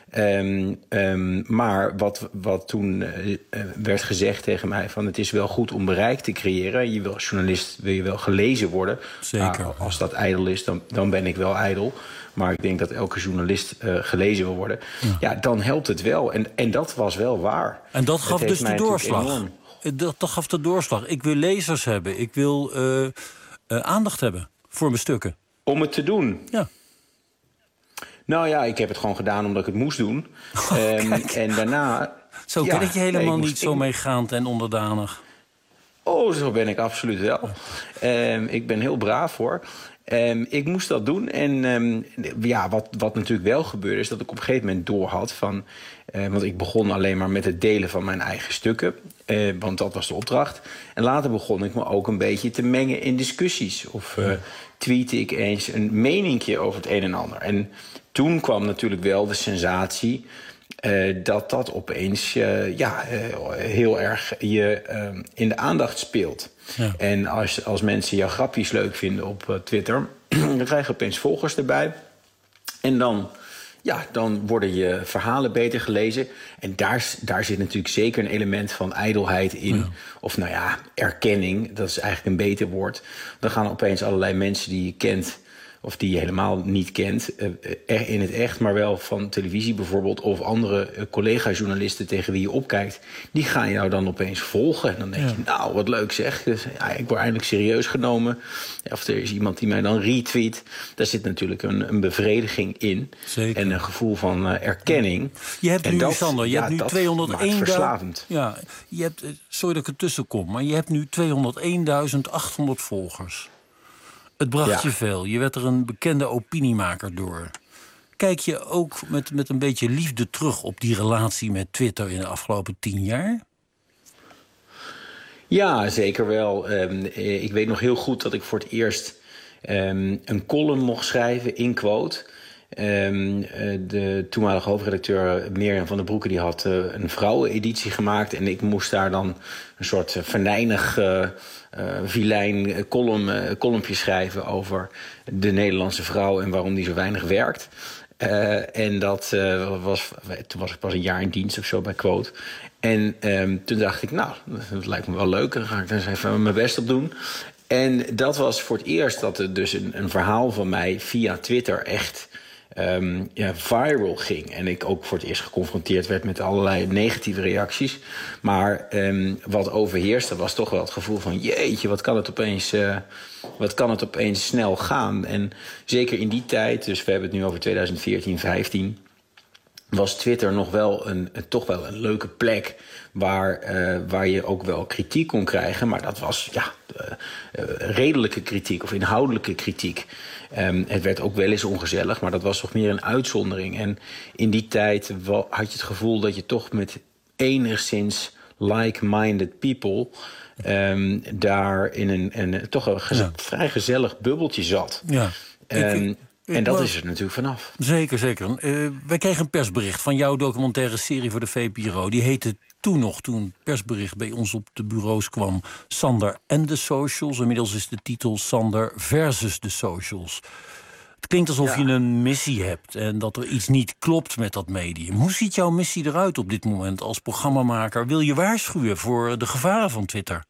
Maar wat toen werd gezegd tegen mij, van het is wel goed om bereik te creëren. Je wil als journalist wil je wel gelezen worden. Zeker. Nou, als dat ijdel is, dan ben ik wel ijdel. Maar ik denk dat elke journalist gelezen wil worden. Ja, dan helpt het wel. En dat was wel waar. En dat gaf dus de doorslag. Dat gaf de doorslag. Ik wil lezers hebben. Ik wil aandacht hebben voor mijn stukken. Om het te doen? Ja. Nou ja, ik heb het gewoon gedaan omdat ik het moest doen. En daarna... Zo ken ik je helemaal niet zo meegaand en onderdanig. Oh, zo ben ik absoluut wel. Ik ben heel braaf, hoor. Ik moest dat doen. En wat natuurlijk wel gebeurde, is dat ik op een gegeven moment doorhad van... want ik begon alleen maar met het delen van mijn eigen stukken. Want dat was de opdracht. En later begon ik me ook een beetje te mengen in discussies. Of tweette ik eens een meningje over het een en ander. En toen kwam natuurlijk wel de sensatie... dat opeens heel erg je in de aandacht speelt. Ja. En als mensen jouw grapjes leuk vinden op Twitter... dan krijg je opeens volgers erbij. En dan worden je verhalen beter gelezen. En daar zit natuurlijk zeker een element van ijdelheid in. Ja. Of erkenning, dat is eigenlijk een beter woord. Dan gaan opeens allerlei mensen die je kent... of die je helemaal niet kent, in het echt... maar wel van televisie bijvoorbeeld... of andere collega-journalisten tegen wie je opkijkt... die gaan jou dan opeens volgen. En dan denk je, nou, wat leuk zeg. Dus, ik word eindelijk serieus genomen. Of er is iemand die mij dan retweet. Daar zit natuurlijk een bevrediging in. Zeker. En een gevoel van erkenning. Je hebt en nu, dat, Sander, je hebt nu 201.000... verslavend. Ja, je hebt, sorry dat ik er tussen kom, maar je hebt nu 201.800 volgers. Het bracht je veel. Je werd er een bekende opiniemaker door. Kijk je ook met een beetje liefde terug op die relatie met Twitter in de afgelopen 10 jaar? Ja, zeker wel. Ik weet nog heel goed dat ik voor het eerst een column mocht schrijven in Quote. De toenmalige hoofdredacteur Mirjam van der Broeke die had een vrouweneditie gemaakt. En ik moest daar dan een soort venijnig... vilijn columnpje schrijven over de Nederlandse vrouw... en waarom die zo weinig werkt. En dat toen was ik pas een jaar in dienst of zo bij Quote. En toen dacht ik, nou, dat lijkt me wel leuk. Dan ga ik daar eens even mijn best op doen. En dat was voor het eerst dat er dus een verhaal van mij via Twitter echt... viral ging. En ik ook voor het eerst geconfronteerd werd met allerlei negatieve reacties. Maar wat overheerste was toch wel het gevoel van... jeetje, wat kan het opeens snel gaan? En zeker in die tijd, dus we hebben het nu over 2014, 2015... was Twitter nog wel toch wel een leuke plek... waar je ook wel kritiek kon krijgen. Maar dat was redelijke kritiek of inhoudelijke kritiek. Het werd ook wel eens ongezellig, maar dat was toch meer een uitzondering. En in die tijd had je het gevoel dat je toch met enigszins like-minded people... daar in een toch een vrij gezellig bubbeltje zat. Ja. En dat is er natuurlijk vanaf. Zeker, zeker. Wij kregen een persbericht van jouw documentaire serie voor de VPRO. Die heette toen het persbericht bij ons op de bureaus kwam... Sander en de socials. Inmiddels is de titel Sander versus de socials. Het klinkt alsof je een missie hebt en dat er iets niet klopt met dat medium. Hoe ziet jouw missie eruit op dit moment als programmamaker? Wil je waarschuwen voor de gevaren van Twitter?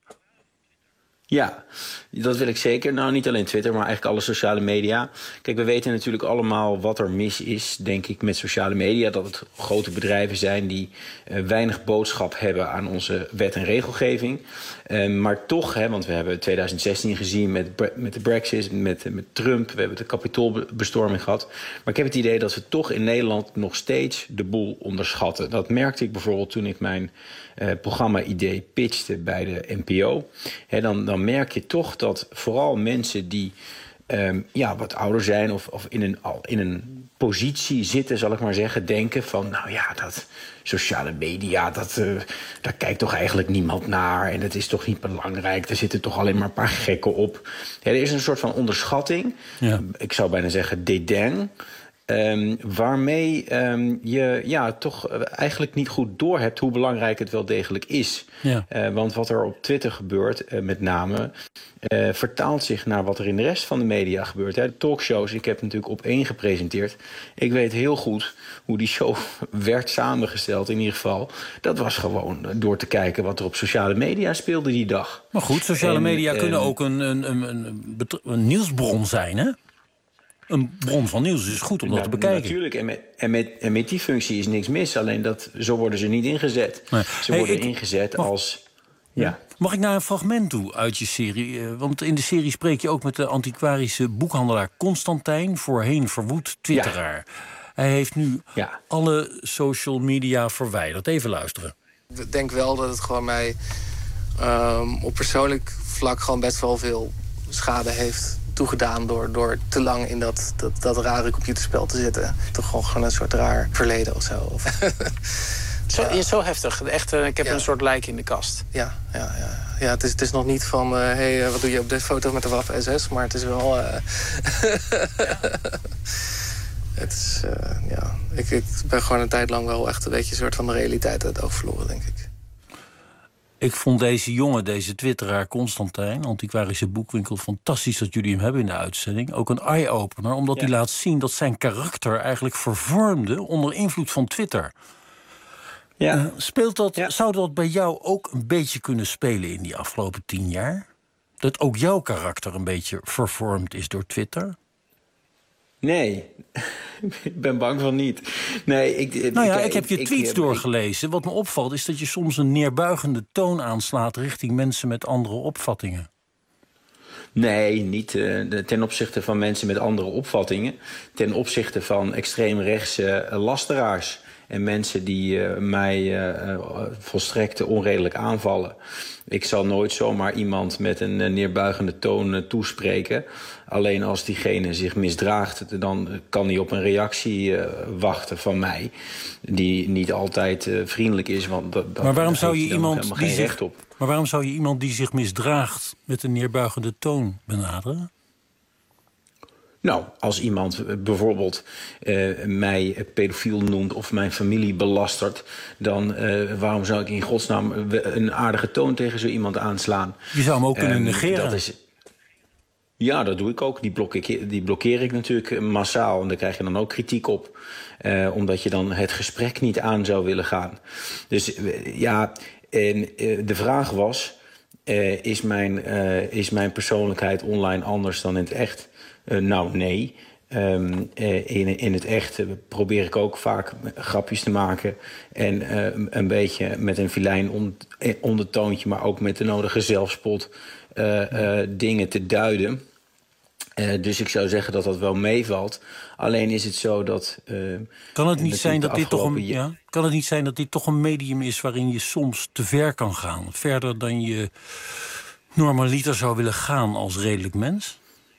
Ja, dat wil ik zeker. Nou, niet alleen Twitter, maar eigenlijk alle sociale media. Kijk, we weten natuurlijk allemaal wat er mis is, denk ik, met sociale media. Dat het grote bedrijven zijn die weinig boodschap hebben aan onze wet en regelgeving. Maar toch, want we hebben 2016 gezien met de Brexit, met Trump. We hebben de kapitoolbestorming gehad. Maar ik heb het idee dat we toch in Nederland nog steeds de boel onderschatten. Dat merkte ik bijvoorbeeld toen ik mijn programma-idee pitchte bij de NPO. Dan merk je toch dat vooral mensen die wat ouder zijn of in een positie zitten, zal ik maar zeggen, denken van, nou ja, dat sociale media, daar kijkt toch eigenlijk niemand naar en dat is toch niet belangrijk, er zitten toch alleen maar een paar gekken op. Er is een soort van onderschatting, ik zou bijna zeggen dédain, waarmee je toch eigenlijk niet goed doorhebt hoe belangrijk het wel degelijk is. Ja. Want wat er op Twitter gebeurt, met name, vertaalt zich naar wat er in de rest van de media gebeurt. De talkshows, ik heb natuurlijk op 1 gepresenteerd. Ik weet heel goed hoe die show werd samengesteld in ieder geval. Dat was gewoon door te kijken wat er op sociale media speelde die dag. Maar goed, sociale media kunnen ook een nieuwsbron zijn, hè? Een bron van nieuws, dus het is goed om dat te bekijken. Natuurlijk, en met die functie is niks mis. Alleen zo worden ze niet ingezet. Nee. Ze worden ingezet als... Ja. Mag ik naar een fragment toe uit je serie? Want in de serie spreek je ook met de antiquarische boekhandelaar Constantijn, voorheen verwoed twitteraar. Ja. Hij heeft nu alle social media verwijderd. Even luisteren. Ik denk wel dat het gewoon mij op persoonlijk vlak gewoon best wel veel schade heeft toegedaan door te lang in dat rare computerspel te zitten. Toch gewoon een soort raar verleden of zo. Zo heftig. Echt, ik heb een soort lijk in de kast. Ja, het is nog niet van... wat doe je op deze foto met de Waffen SS? Maar het is wel... Het is... Ik ben gewoon een tijd lang wel echt een beetje een soort van de realiteit uit het oog verloren, denk ik. Ik vond deze jongen, deze twitteraar Constantijn, Antiquarische Boekwinkel, fantastisch dat jullie hem hebben in de uitzending. Ook een eye-opener, omdat hij laat zien dat zijn karakter eigenlijk vervormde onder invloed van Twitter. Ja. Zou dat bij jou ook een beetje kunnen spelen in die afgelopen 10 jaar? Dat ook jouw karakter een beetje vervormd is door Twitter? Nee, ik ben bang van niet. Nee, ik heb je tweets doorgelezen. Wat me opvalt is dat je soms een neerbuigende toon aanslaat richting mensen met andere opvattingen. Nee, niet ten opzichte van mensen met andere opvattingen. Ten opzichte van extreemrechtse lasteraars. En mensen die mij volstrekt onredelijk aanvallen. Ik zal nooit zomaar iemand met een neerbuigende toon toespreken. Alleen als diegene zich misdraagt, dan kan hij op een reactie wachten van mij. Die niet altijd vriendelijk is, want maar waarom zou je iemand geen recht op. Maar waarom zou je iemand die zich misdraagt met een neerbuigende toon benaderen? Nou, als iemand bijvoorbeeld mij pedofiel noemt of mijn familie belastert, dan waarom zou ik in godsnaam een aardige toon tegen zo iemand aanslaan? Je zou hem ook kunnen negeren. Ja, dat doe ik ook. Die blokkeer ik natuurlijk massaal. En daar krijg je dan ook kritiek op. Omdat je dan het gesprek niet aan zou willen gaan. Dus de vraag was, is mijn persoonlijkheid online anders dan in het echt? Nou, nee. In het echt probeer ik ook vaak grapjes te maken. En een beetje met een filijn ondertoontje, maar ook met de nodige zelfspot dingen te duiden. Dus ik zou zeggen dat dat wel meevalt. Alleen is het zo dat... Kan het niet zijn dat dit toch een medium is waarin je soms te ver kan gaan? Verder dan je normaliter zou willen gaan als redelijk mens?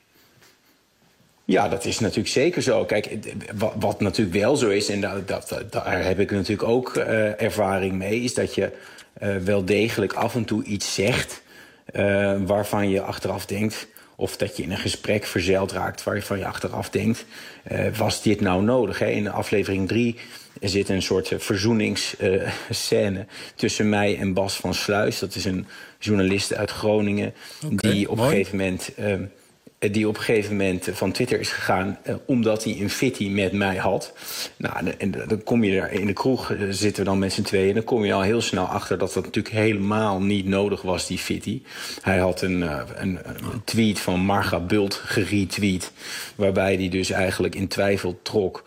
Ja, dat is natuurlijk zeker zo. Kijk, wat natuurlijk wel zo is, en daar heb ik natuurlijk ook ervaring mee, is dat je wel degelijk af en toe iets zegt waarvan je achteraf denkt, of dat je in een gesprek verzeild raakt waarvan je achteraf denkt, was dit nou nodig? Hè? In aflevering 3 zit een soort verzoeningsscène tussen mij en Bas van Sluis. Dat is een journalist uit Groningen die op een gegeven moment van Twitter is gegaan omdat hij een fitty met mij had. Nou, en dan kom je daar in de kroeg, zitten we dan met z'n tweeën, dan kom je al heel snel achter dat dat natuurlijk helemaal niet nodig was, die fitty. Hij had een tweet van Marga Bult geretweet, waarbij hij dus eigenlijk in twijfel trok.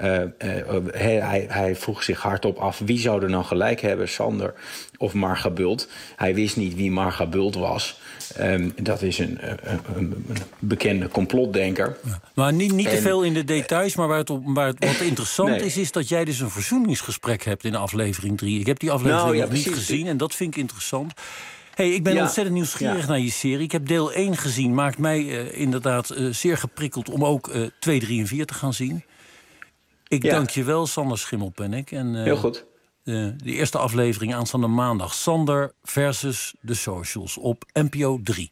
Hij vroeg zich hardop af, wie zou er nou gelijk hebben, Sander of Marga Bult? Hij wist niet wie Marga Bult was. Dat is een bekende complotdenker. Ja. Maar niet te veel in de details, maar wat interessant is dat jij dus een verzoeningsgesprek hebt in aflevering 3. Ik heb die aflevering nog niet gezien en dat vind ik interessant. Hey, ik ben ontzettend nieuwsgierig naar je serie. Ik heb deel 1 gezien, maakt mij inderdaad zeer geprikkeld om ook 2, 3 en 4 te gaan zien. Ik dank je wel, Sander Schimmelpenninck. Heel goed. De eerste aflevering aanstaande maandag. Sander versus de Socials op NPO 3.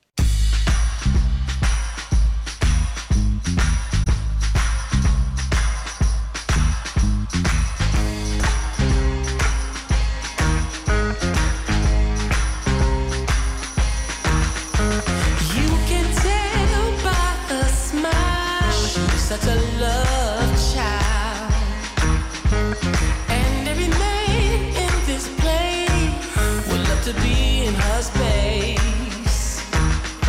To be in her space.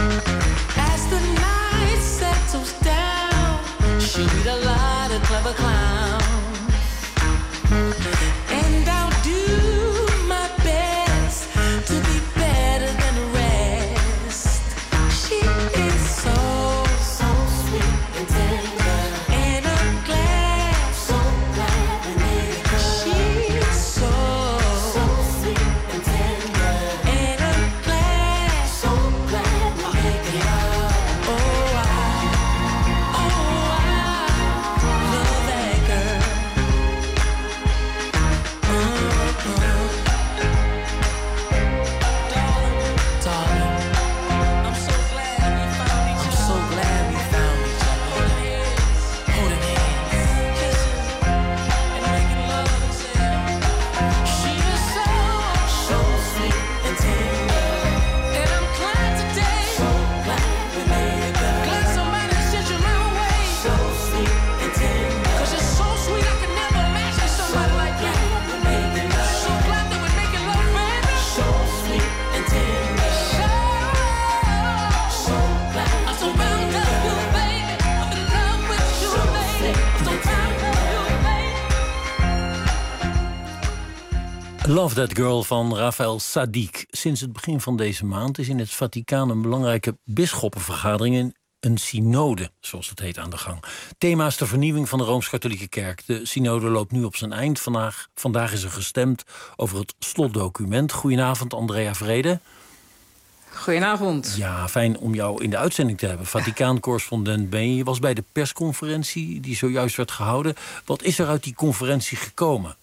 Love That Girl van Raphael Saadiq. Sinds het begin van deze maand is in het Vaticaan een belangrijke bisschoppenvergadering, een synode, zoals het heet, aan de gang. Thema is de vernieuwing van de Rooms-Katholieke Kerk. De synode loopt nu op zijn eind. Vandaag is er gestemd over het slotdocument. Goedenavond, Andrea Vrede. Goedenavond. Ja, fijn om jou in de uitzending te hebben. Vaticaan-correspondent ben je. Je was bij de persconferentie die zojuist werd gehouden. Wat is er uit die conferentie gekomen?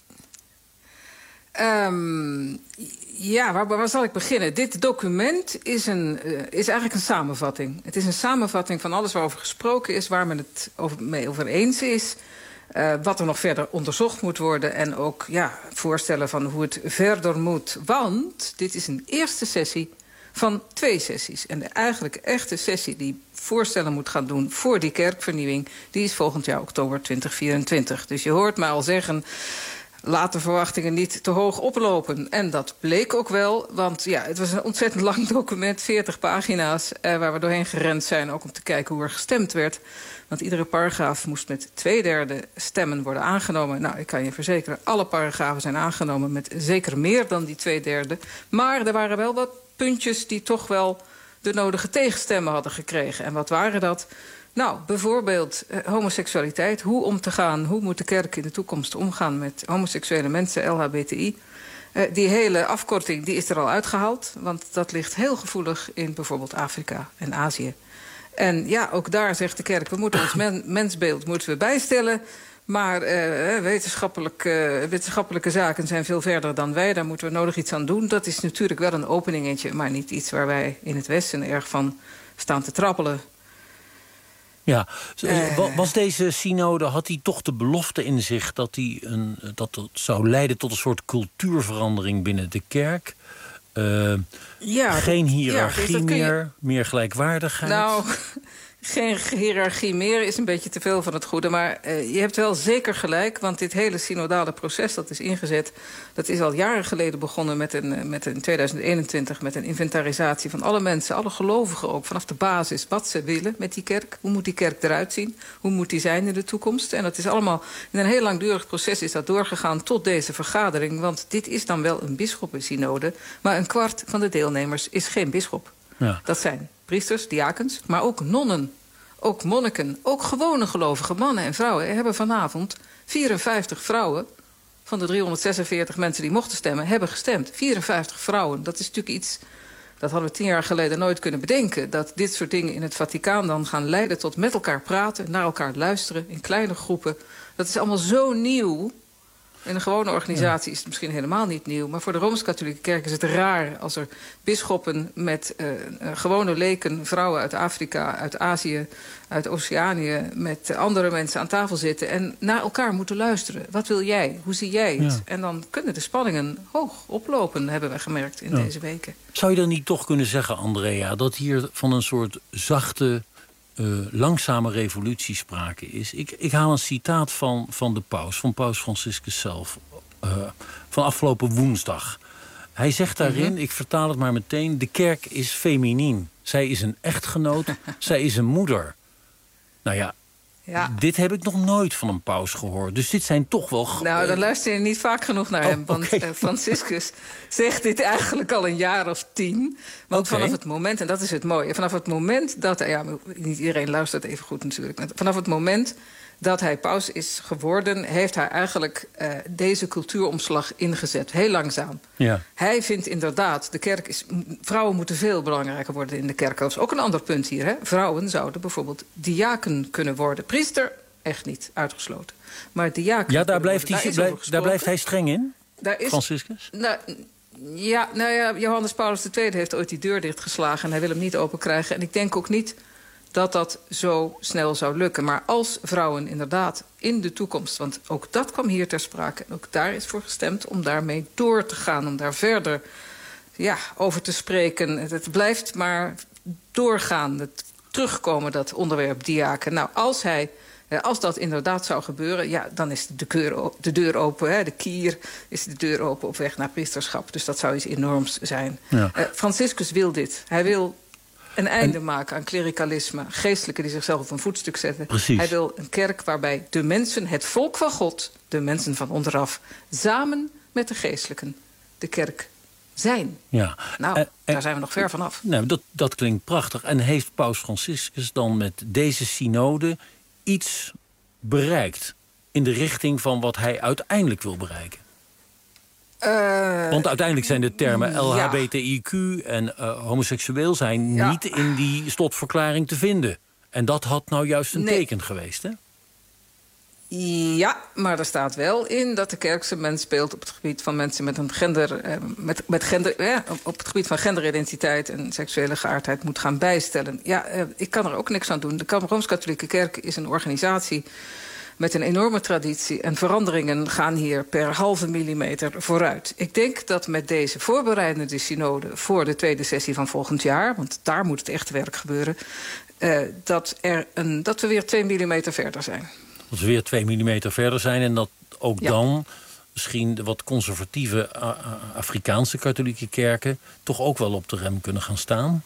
Waar zal ik beginnen? Dit document is eigenlijk een samenvatting. Het is een samenvatting van alles waarover gesproken is, waar men het mee over eens is. Wat er nog verder onderzocht moet worden. En ook voorstellen van hoe het verder moet. Want dit is een eerste sessie van 2 sessies. En de eigenlijke echte sessie die voorstellen moet gaan doen voor die kerkvernieuwing, die is volgend jaar oktober 2024. Dus je hoort mij al zeggen, laat de verwachtingen niet te hoog oplopen. En dat bleek ook wel, want het was een ontzettend lang document, 40 pagina's... waar we doorheen gerend zijn, ook om te kijken hoe er gestemd werd. Want iedere paragraaf moest met 2/3 stemmen worden aangenomen. Nou, ik kan je verzekeren, alle paragrafen zijn aangenomen met zeker meer dan die 2/3. Maar er waren wel wat puntjes die toch wel de nodige tegenstemmen hadden gekregen. En wat waren dat? Nou, bijvoorbeeld homoseksualiteit. Hoe om te gaan, hoe moet de kerk in de toekomst omgaan met homoseksuele mensen, LHBTI? Die hele afkorting die is er al uitgehaald. Want dat ligt heel gevoelig in bijvoorbeeld Afrika en Azië. En ook daar zegt de kerk, we moeten ons mensbeeld bijstellen. Maar wetenschappelijke zaken zijn veel verder dan wij. Daar moeten we nodig iets aan doen. Dat is natuurlijk wel een openingetje, maar niet iets waar wij in het Westen erg van staan te trappelen. Ja, was deze synode, had hij toch de belofte in zich dat het zou leiden tot een soort cultuurverandering binnen de kerk? Geen hiërarchie meer gelijkwaardigheid? Nou, geen hiërarchie meer is een beetje te veel van het goede. Maar je hebt wel zeker gelijk, want dit hele synodale proces dat is ingezet, dat is al jaren geleden begonnen met in 2021... met een inventarisatie van alle mensen, alle gelovigen ook, vanaf de basis, wat ze willen met die kerk. Hoe moet die kerk eruit zien? Hoe moet die zijn in de toekomst? En dat is allemaal in een heel langdurig proces is dat doorgegaan tot deze vergadering. Want dit is dan wel een bisschoppensynode, maar 1/4 van de deelnemers is geen bisschop. Ja. Dat zijn priesters, diakens, maar ook nonnen, ook monniken, ook gewone gelovige mannen en vrouwen. Er hebben vanavond 54 vrouwen van de 346 mensen die mochten stemmen, hebben gestemd. 54 vrouwen, dat is natuurlijk iets, dat hadden we 10 jaar geleden nooit kunnen bedenken. Dat dit soort dingen in het Vaticaan dan gaan leiden tot met elkaar praten, naar elkaar luisteren, in kleine groepen. Dat is allemaal zo nieuw. In een gewone organisatie is het misschien helemaal niet nieuw. Maar voor de Rooms-Katholieke Kerk is het raar als er bisschoppen met gewone leken, vrouwen uit Afrika, uit Azië, uit Oceanië, met andere mensen aan tafel zitten en naar elkaar moeten luisteren. Wat wil jij? Hoe zie jij het? Ja. En dan kunnen de spanningen hoog oplopen, hebben we gemerkt in deze weken. Zou je dan niet toch kunnen zeggen, Andrea, dat hier van een soort zachte, langzame revolutie sprake is? Ik haal een citaat van de paus, van paus Franciscus zelf, van afgelopen woensdag. Hij zegt daarin, ik vertaal het maar meteen, de kerk is feminien. Zij is een echtgenoot, zij is een moeder. Nou ja, dit heb ik nog nooit van een paus gehoord. Dus dit zijn toch wel... Nou, dan luister je niet vaak genoeg naar hem. Want Franciscus zegt dit eigenlijk al een jaar of 10. Want vanaf het moment, en dat is het mooie, vanaf het moment dat... niet iedereen luistert even goed natuurlijk. Vanaf het moment dat hij paus is geworden, heeft hij eigenlijk deze cultuuromslag ingezet. Heel langzaam. Ja. Hij vindt inderdaad, vrouwen moeten veel belangrijker worden in de kerk. Dat is ook een ander punt hier. Hè? Vrouwen zouden bijvoorbeeld diaken kunnen worden. Priester, echt niet, uitgesloten. Maar diaken... Ja, daar blijft hij streng in, Franciscus? Johannes Paulus II heeft ooit die deur dichtgeslagen en hij wil hem niet open krijgen. En ik denk ook niet dat dat zo snel zou lukken. Maar als vrouwen inderdaad in de toekomst, want ook dat kwam hier ter sprake, en ook daar is voor gestemd om daarmee door te gaan, om daar verder over te spreken. Het blijft maar doorgaan, het terugkomen, dat onderwerp diaken. Nou, als dat inderdaad zou gebeuren, dan is de deur open. Hè, de kier is de deur open op weg naar priesterschap. Dus dat zou iets enorms zijn. Ja. Franciscus wil dit. Hij wil een einde maken aan klerikalisme. Geestelijken die zichzelf op een voetstuk zetten. Precies. Hij wil een kerk waarbij de mensen, het volk van God, de mensen van onderaf, samen met de geestelijken de kerk zijn. Ja. Nou, daar zijn we nog ver vanaf. Nou, dat klinkt prachtig. En heeft Paus Franciscus dan met deze synode iets bereikt in de richting van wat hij uiteindelijk wil bereiken? Want uiteindelijk zijn de termen LHBTIQ en homoseksueel zijn niet in die slotverklaring te vinden. En dat had nou juist een teken geweest, hè? Ja, maar er staat wel in dat de kerk zijn mens speelt op het gebied van mensen met een gender, op het gebied van genderidentiteit en seksuele geaardheid moet gaan bijstellen. Ja, ik kan er ook niks aan doen. De Rooms-Katholieke Kerk is een organisatie met een enorme traditie en veranderingen gaan hier per halve millimeter vooruit. Ik denk dat met deze voorbereidende synode voor de tweede sessie van volgend jaar, want daar moet het echte werk gebeuren, dat we weer 2 millimeter verder zijn. Dat we weer 2 millimeter verder zijn en dat ook dan misschien de wat conservatieve Afrikaanse katholieke kerken toch ook wel op de rem kunnen gaan staan?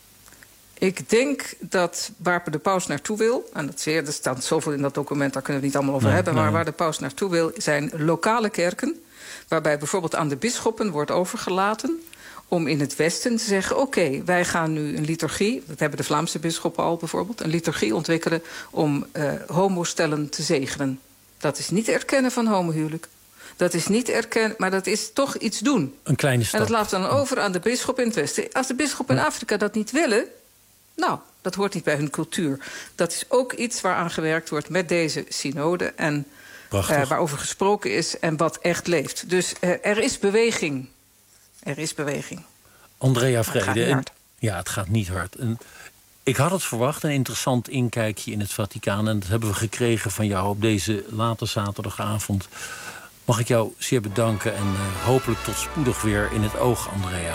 Ik denk dat waar de paus naartoe wil, en er staat zoveel in dat document, daar kunnen we het niet allemaal over hebben, maar waar de paus naartoe wil zijn lokale kerken, waarbij bijvoorbeeld aan de bisschoppen wordt overgelaten om in het Westen te zeggen, oké, wij gaan nu een liturgie, dat hebben de Vlaamse bisschoppen al bijvoorbeeld, een liturgie ontwikkelen om homostellen te zegenen. Dat is niet erkennen van homohuwelijk. Dat is niet erkennen, maar dat is toch iets doen. Een kleine stap. En dat laat dan over aan de bisschop in het Westen. Als de bisschop in Afrika dat niet willen, nou, dat hoort niet bij hun cultuur. Dat is ook iets waaraan gewerkt wordt met deze synode en waarover gesproken is en wat echt leeft. Dus er is beweging. Er is beweging. Andrea Vrede. Het gaat niet hard. Ja, het gaat niet hard. Ik had het verwacht, een interessant inkijkje in het Vaticaan. En dat hebben we gekregen van jou op deze late zaterdagavond. Mag ik jou zeer bedanken en hopelijk tot spoedig weer in het oog, Andrea.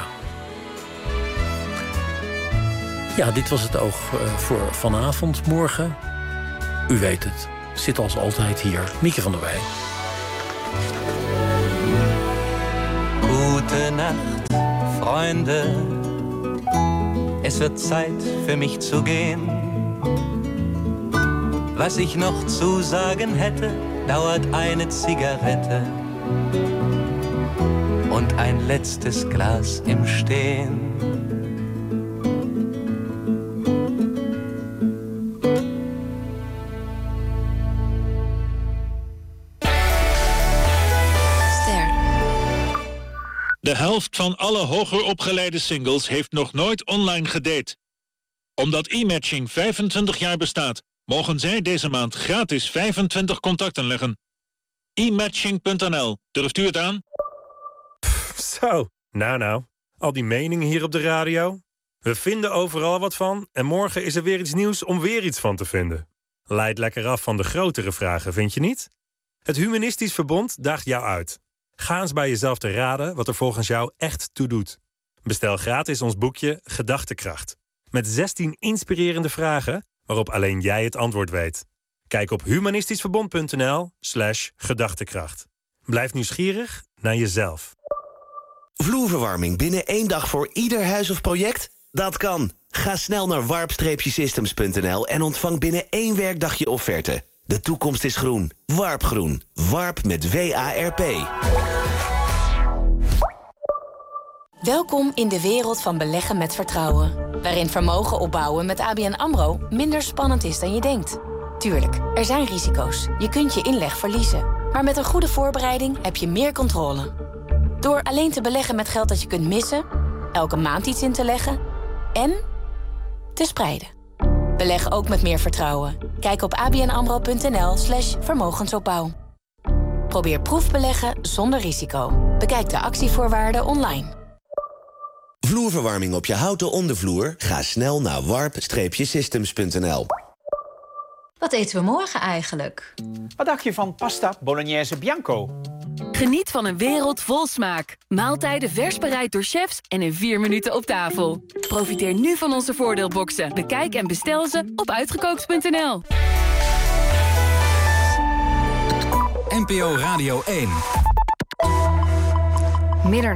Ja, dit was het oog voor vanavond. Morgen, u weet het, zit als altijd hier Mieke van der Wij. Gute Nacht, Freunde. Es wird Zeit für mich zu gehen. Was ich noch zu sagen hätte, dauert eine Zigarette und ein letztes Glas im Stehen. De helft van alle hoger opgeleide singles heeft nog nooit online gedate. Omdat e-matching 25 jaar bestaat, mogen zij deze maand gratis 25 contacten leggen. e-matching.nl, durft u het aan? Zo, nou, al die meningen hier op de radio. We vinden overal wat van en morgen is er weer iets nieuws om weer iets van te vinden. Leidt lekker af van de grotere vragen, vind je niet? Het Humanistisch Verbond daagt jou uit. Ga eens bij jezelf te raden wat er volgens jou echt toe doet. Bestel gratis ons boekje Gedachtekracht. Met 16 inspirerende vragen waarop alleen jij het antwoord weet. Kijk op humanistischverbond.nl/gedachtekracht. Blijf nieuwsgierig naar jezelf. Vloerverwarming binnen 1 dag voor ieder huis of project? Dat kan. Ga snel naar warp-systems.nl en ontvang binnen 1 werkdag je offerte. De toekomst is groen. Warpgroen. Warp met W-A-R-P. Welkom in de wereld van beleggen met vertrouwen. Waarin vermogen opbouwen met ABN AMRO minder spannend is dan je denkt. Tuurlijk, er zijn risico's. Je kunt je inleg verliezen. Maar met een goede voorbereiding heb je meer controle. Door alleen te beleggen met geld dat je kunt missen, elke maand iets in te leggen en te spreiden. Beleg ook met meer vertrouwen. Kijk op abnamro.nl/vermogensopbouw. Probeer proefbeleggen zonder risico. Bekijk de actievoorwaarden online. Vloerverwarming op je houten ondervloer? Ga snel naar warp-systems.nl. Wat eten we morgen eigenlijk? Wat dacht je van pasta bolognese bianco? Geniet van een wereld vol smaak. Maaltijden vers bereid door chefs en in 4 minuten op tafel. Profiteer nu van onze voordeelboxen. Bekijk en bestel ze op uitgekookt.nl. NPO Radio 1.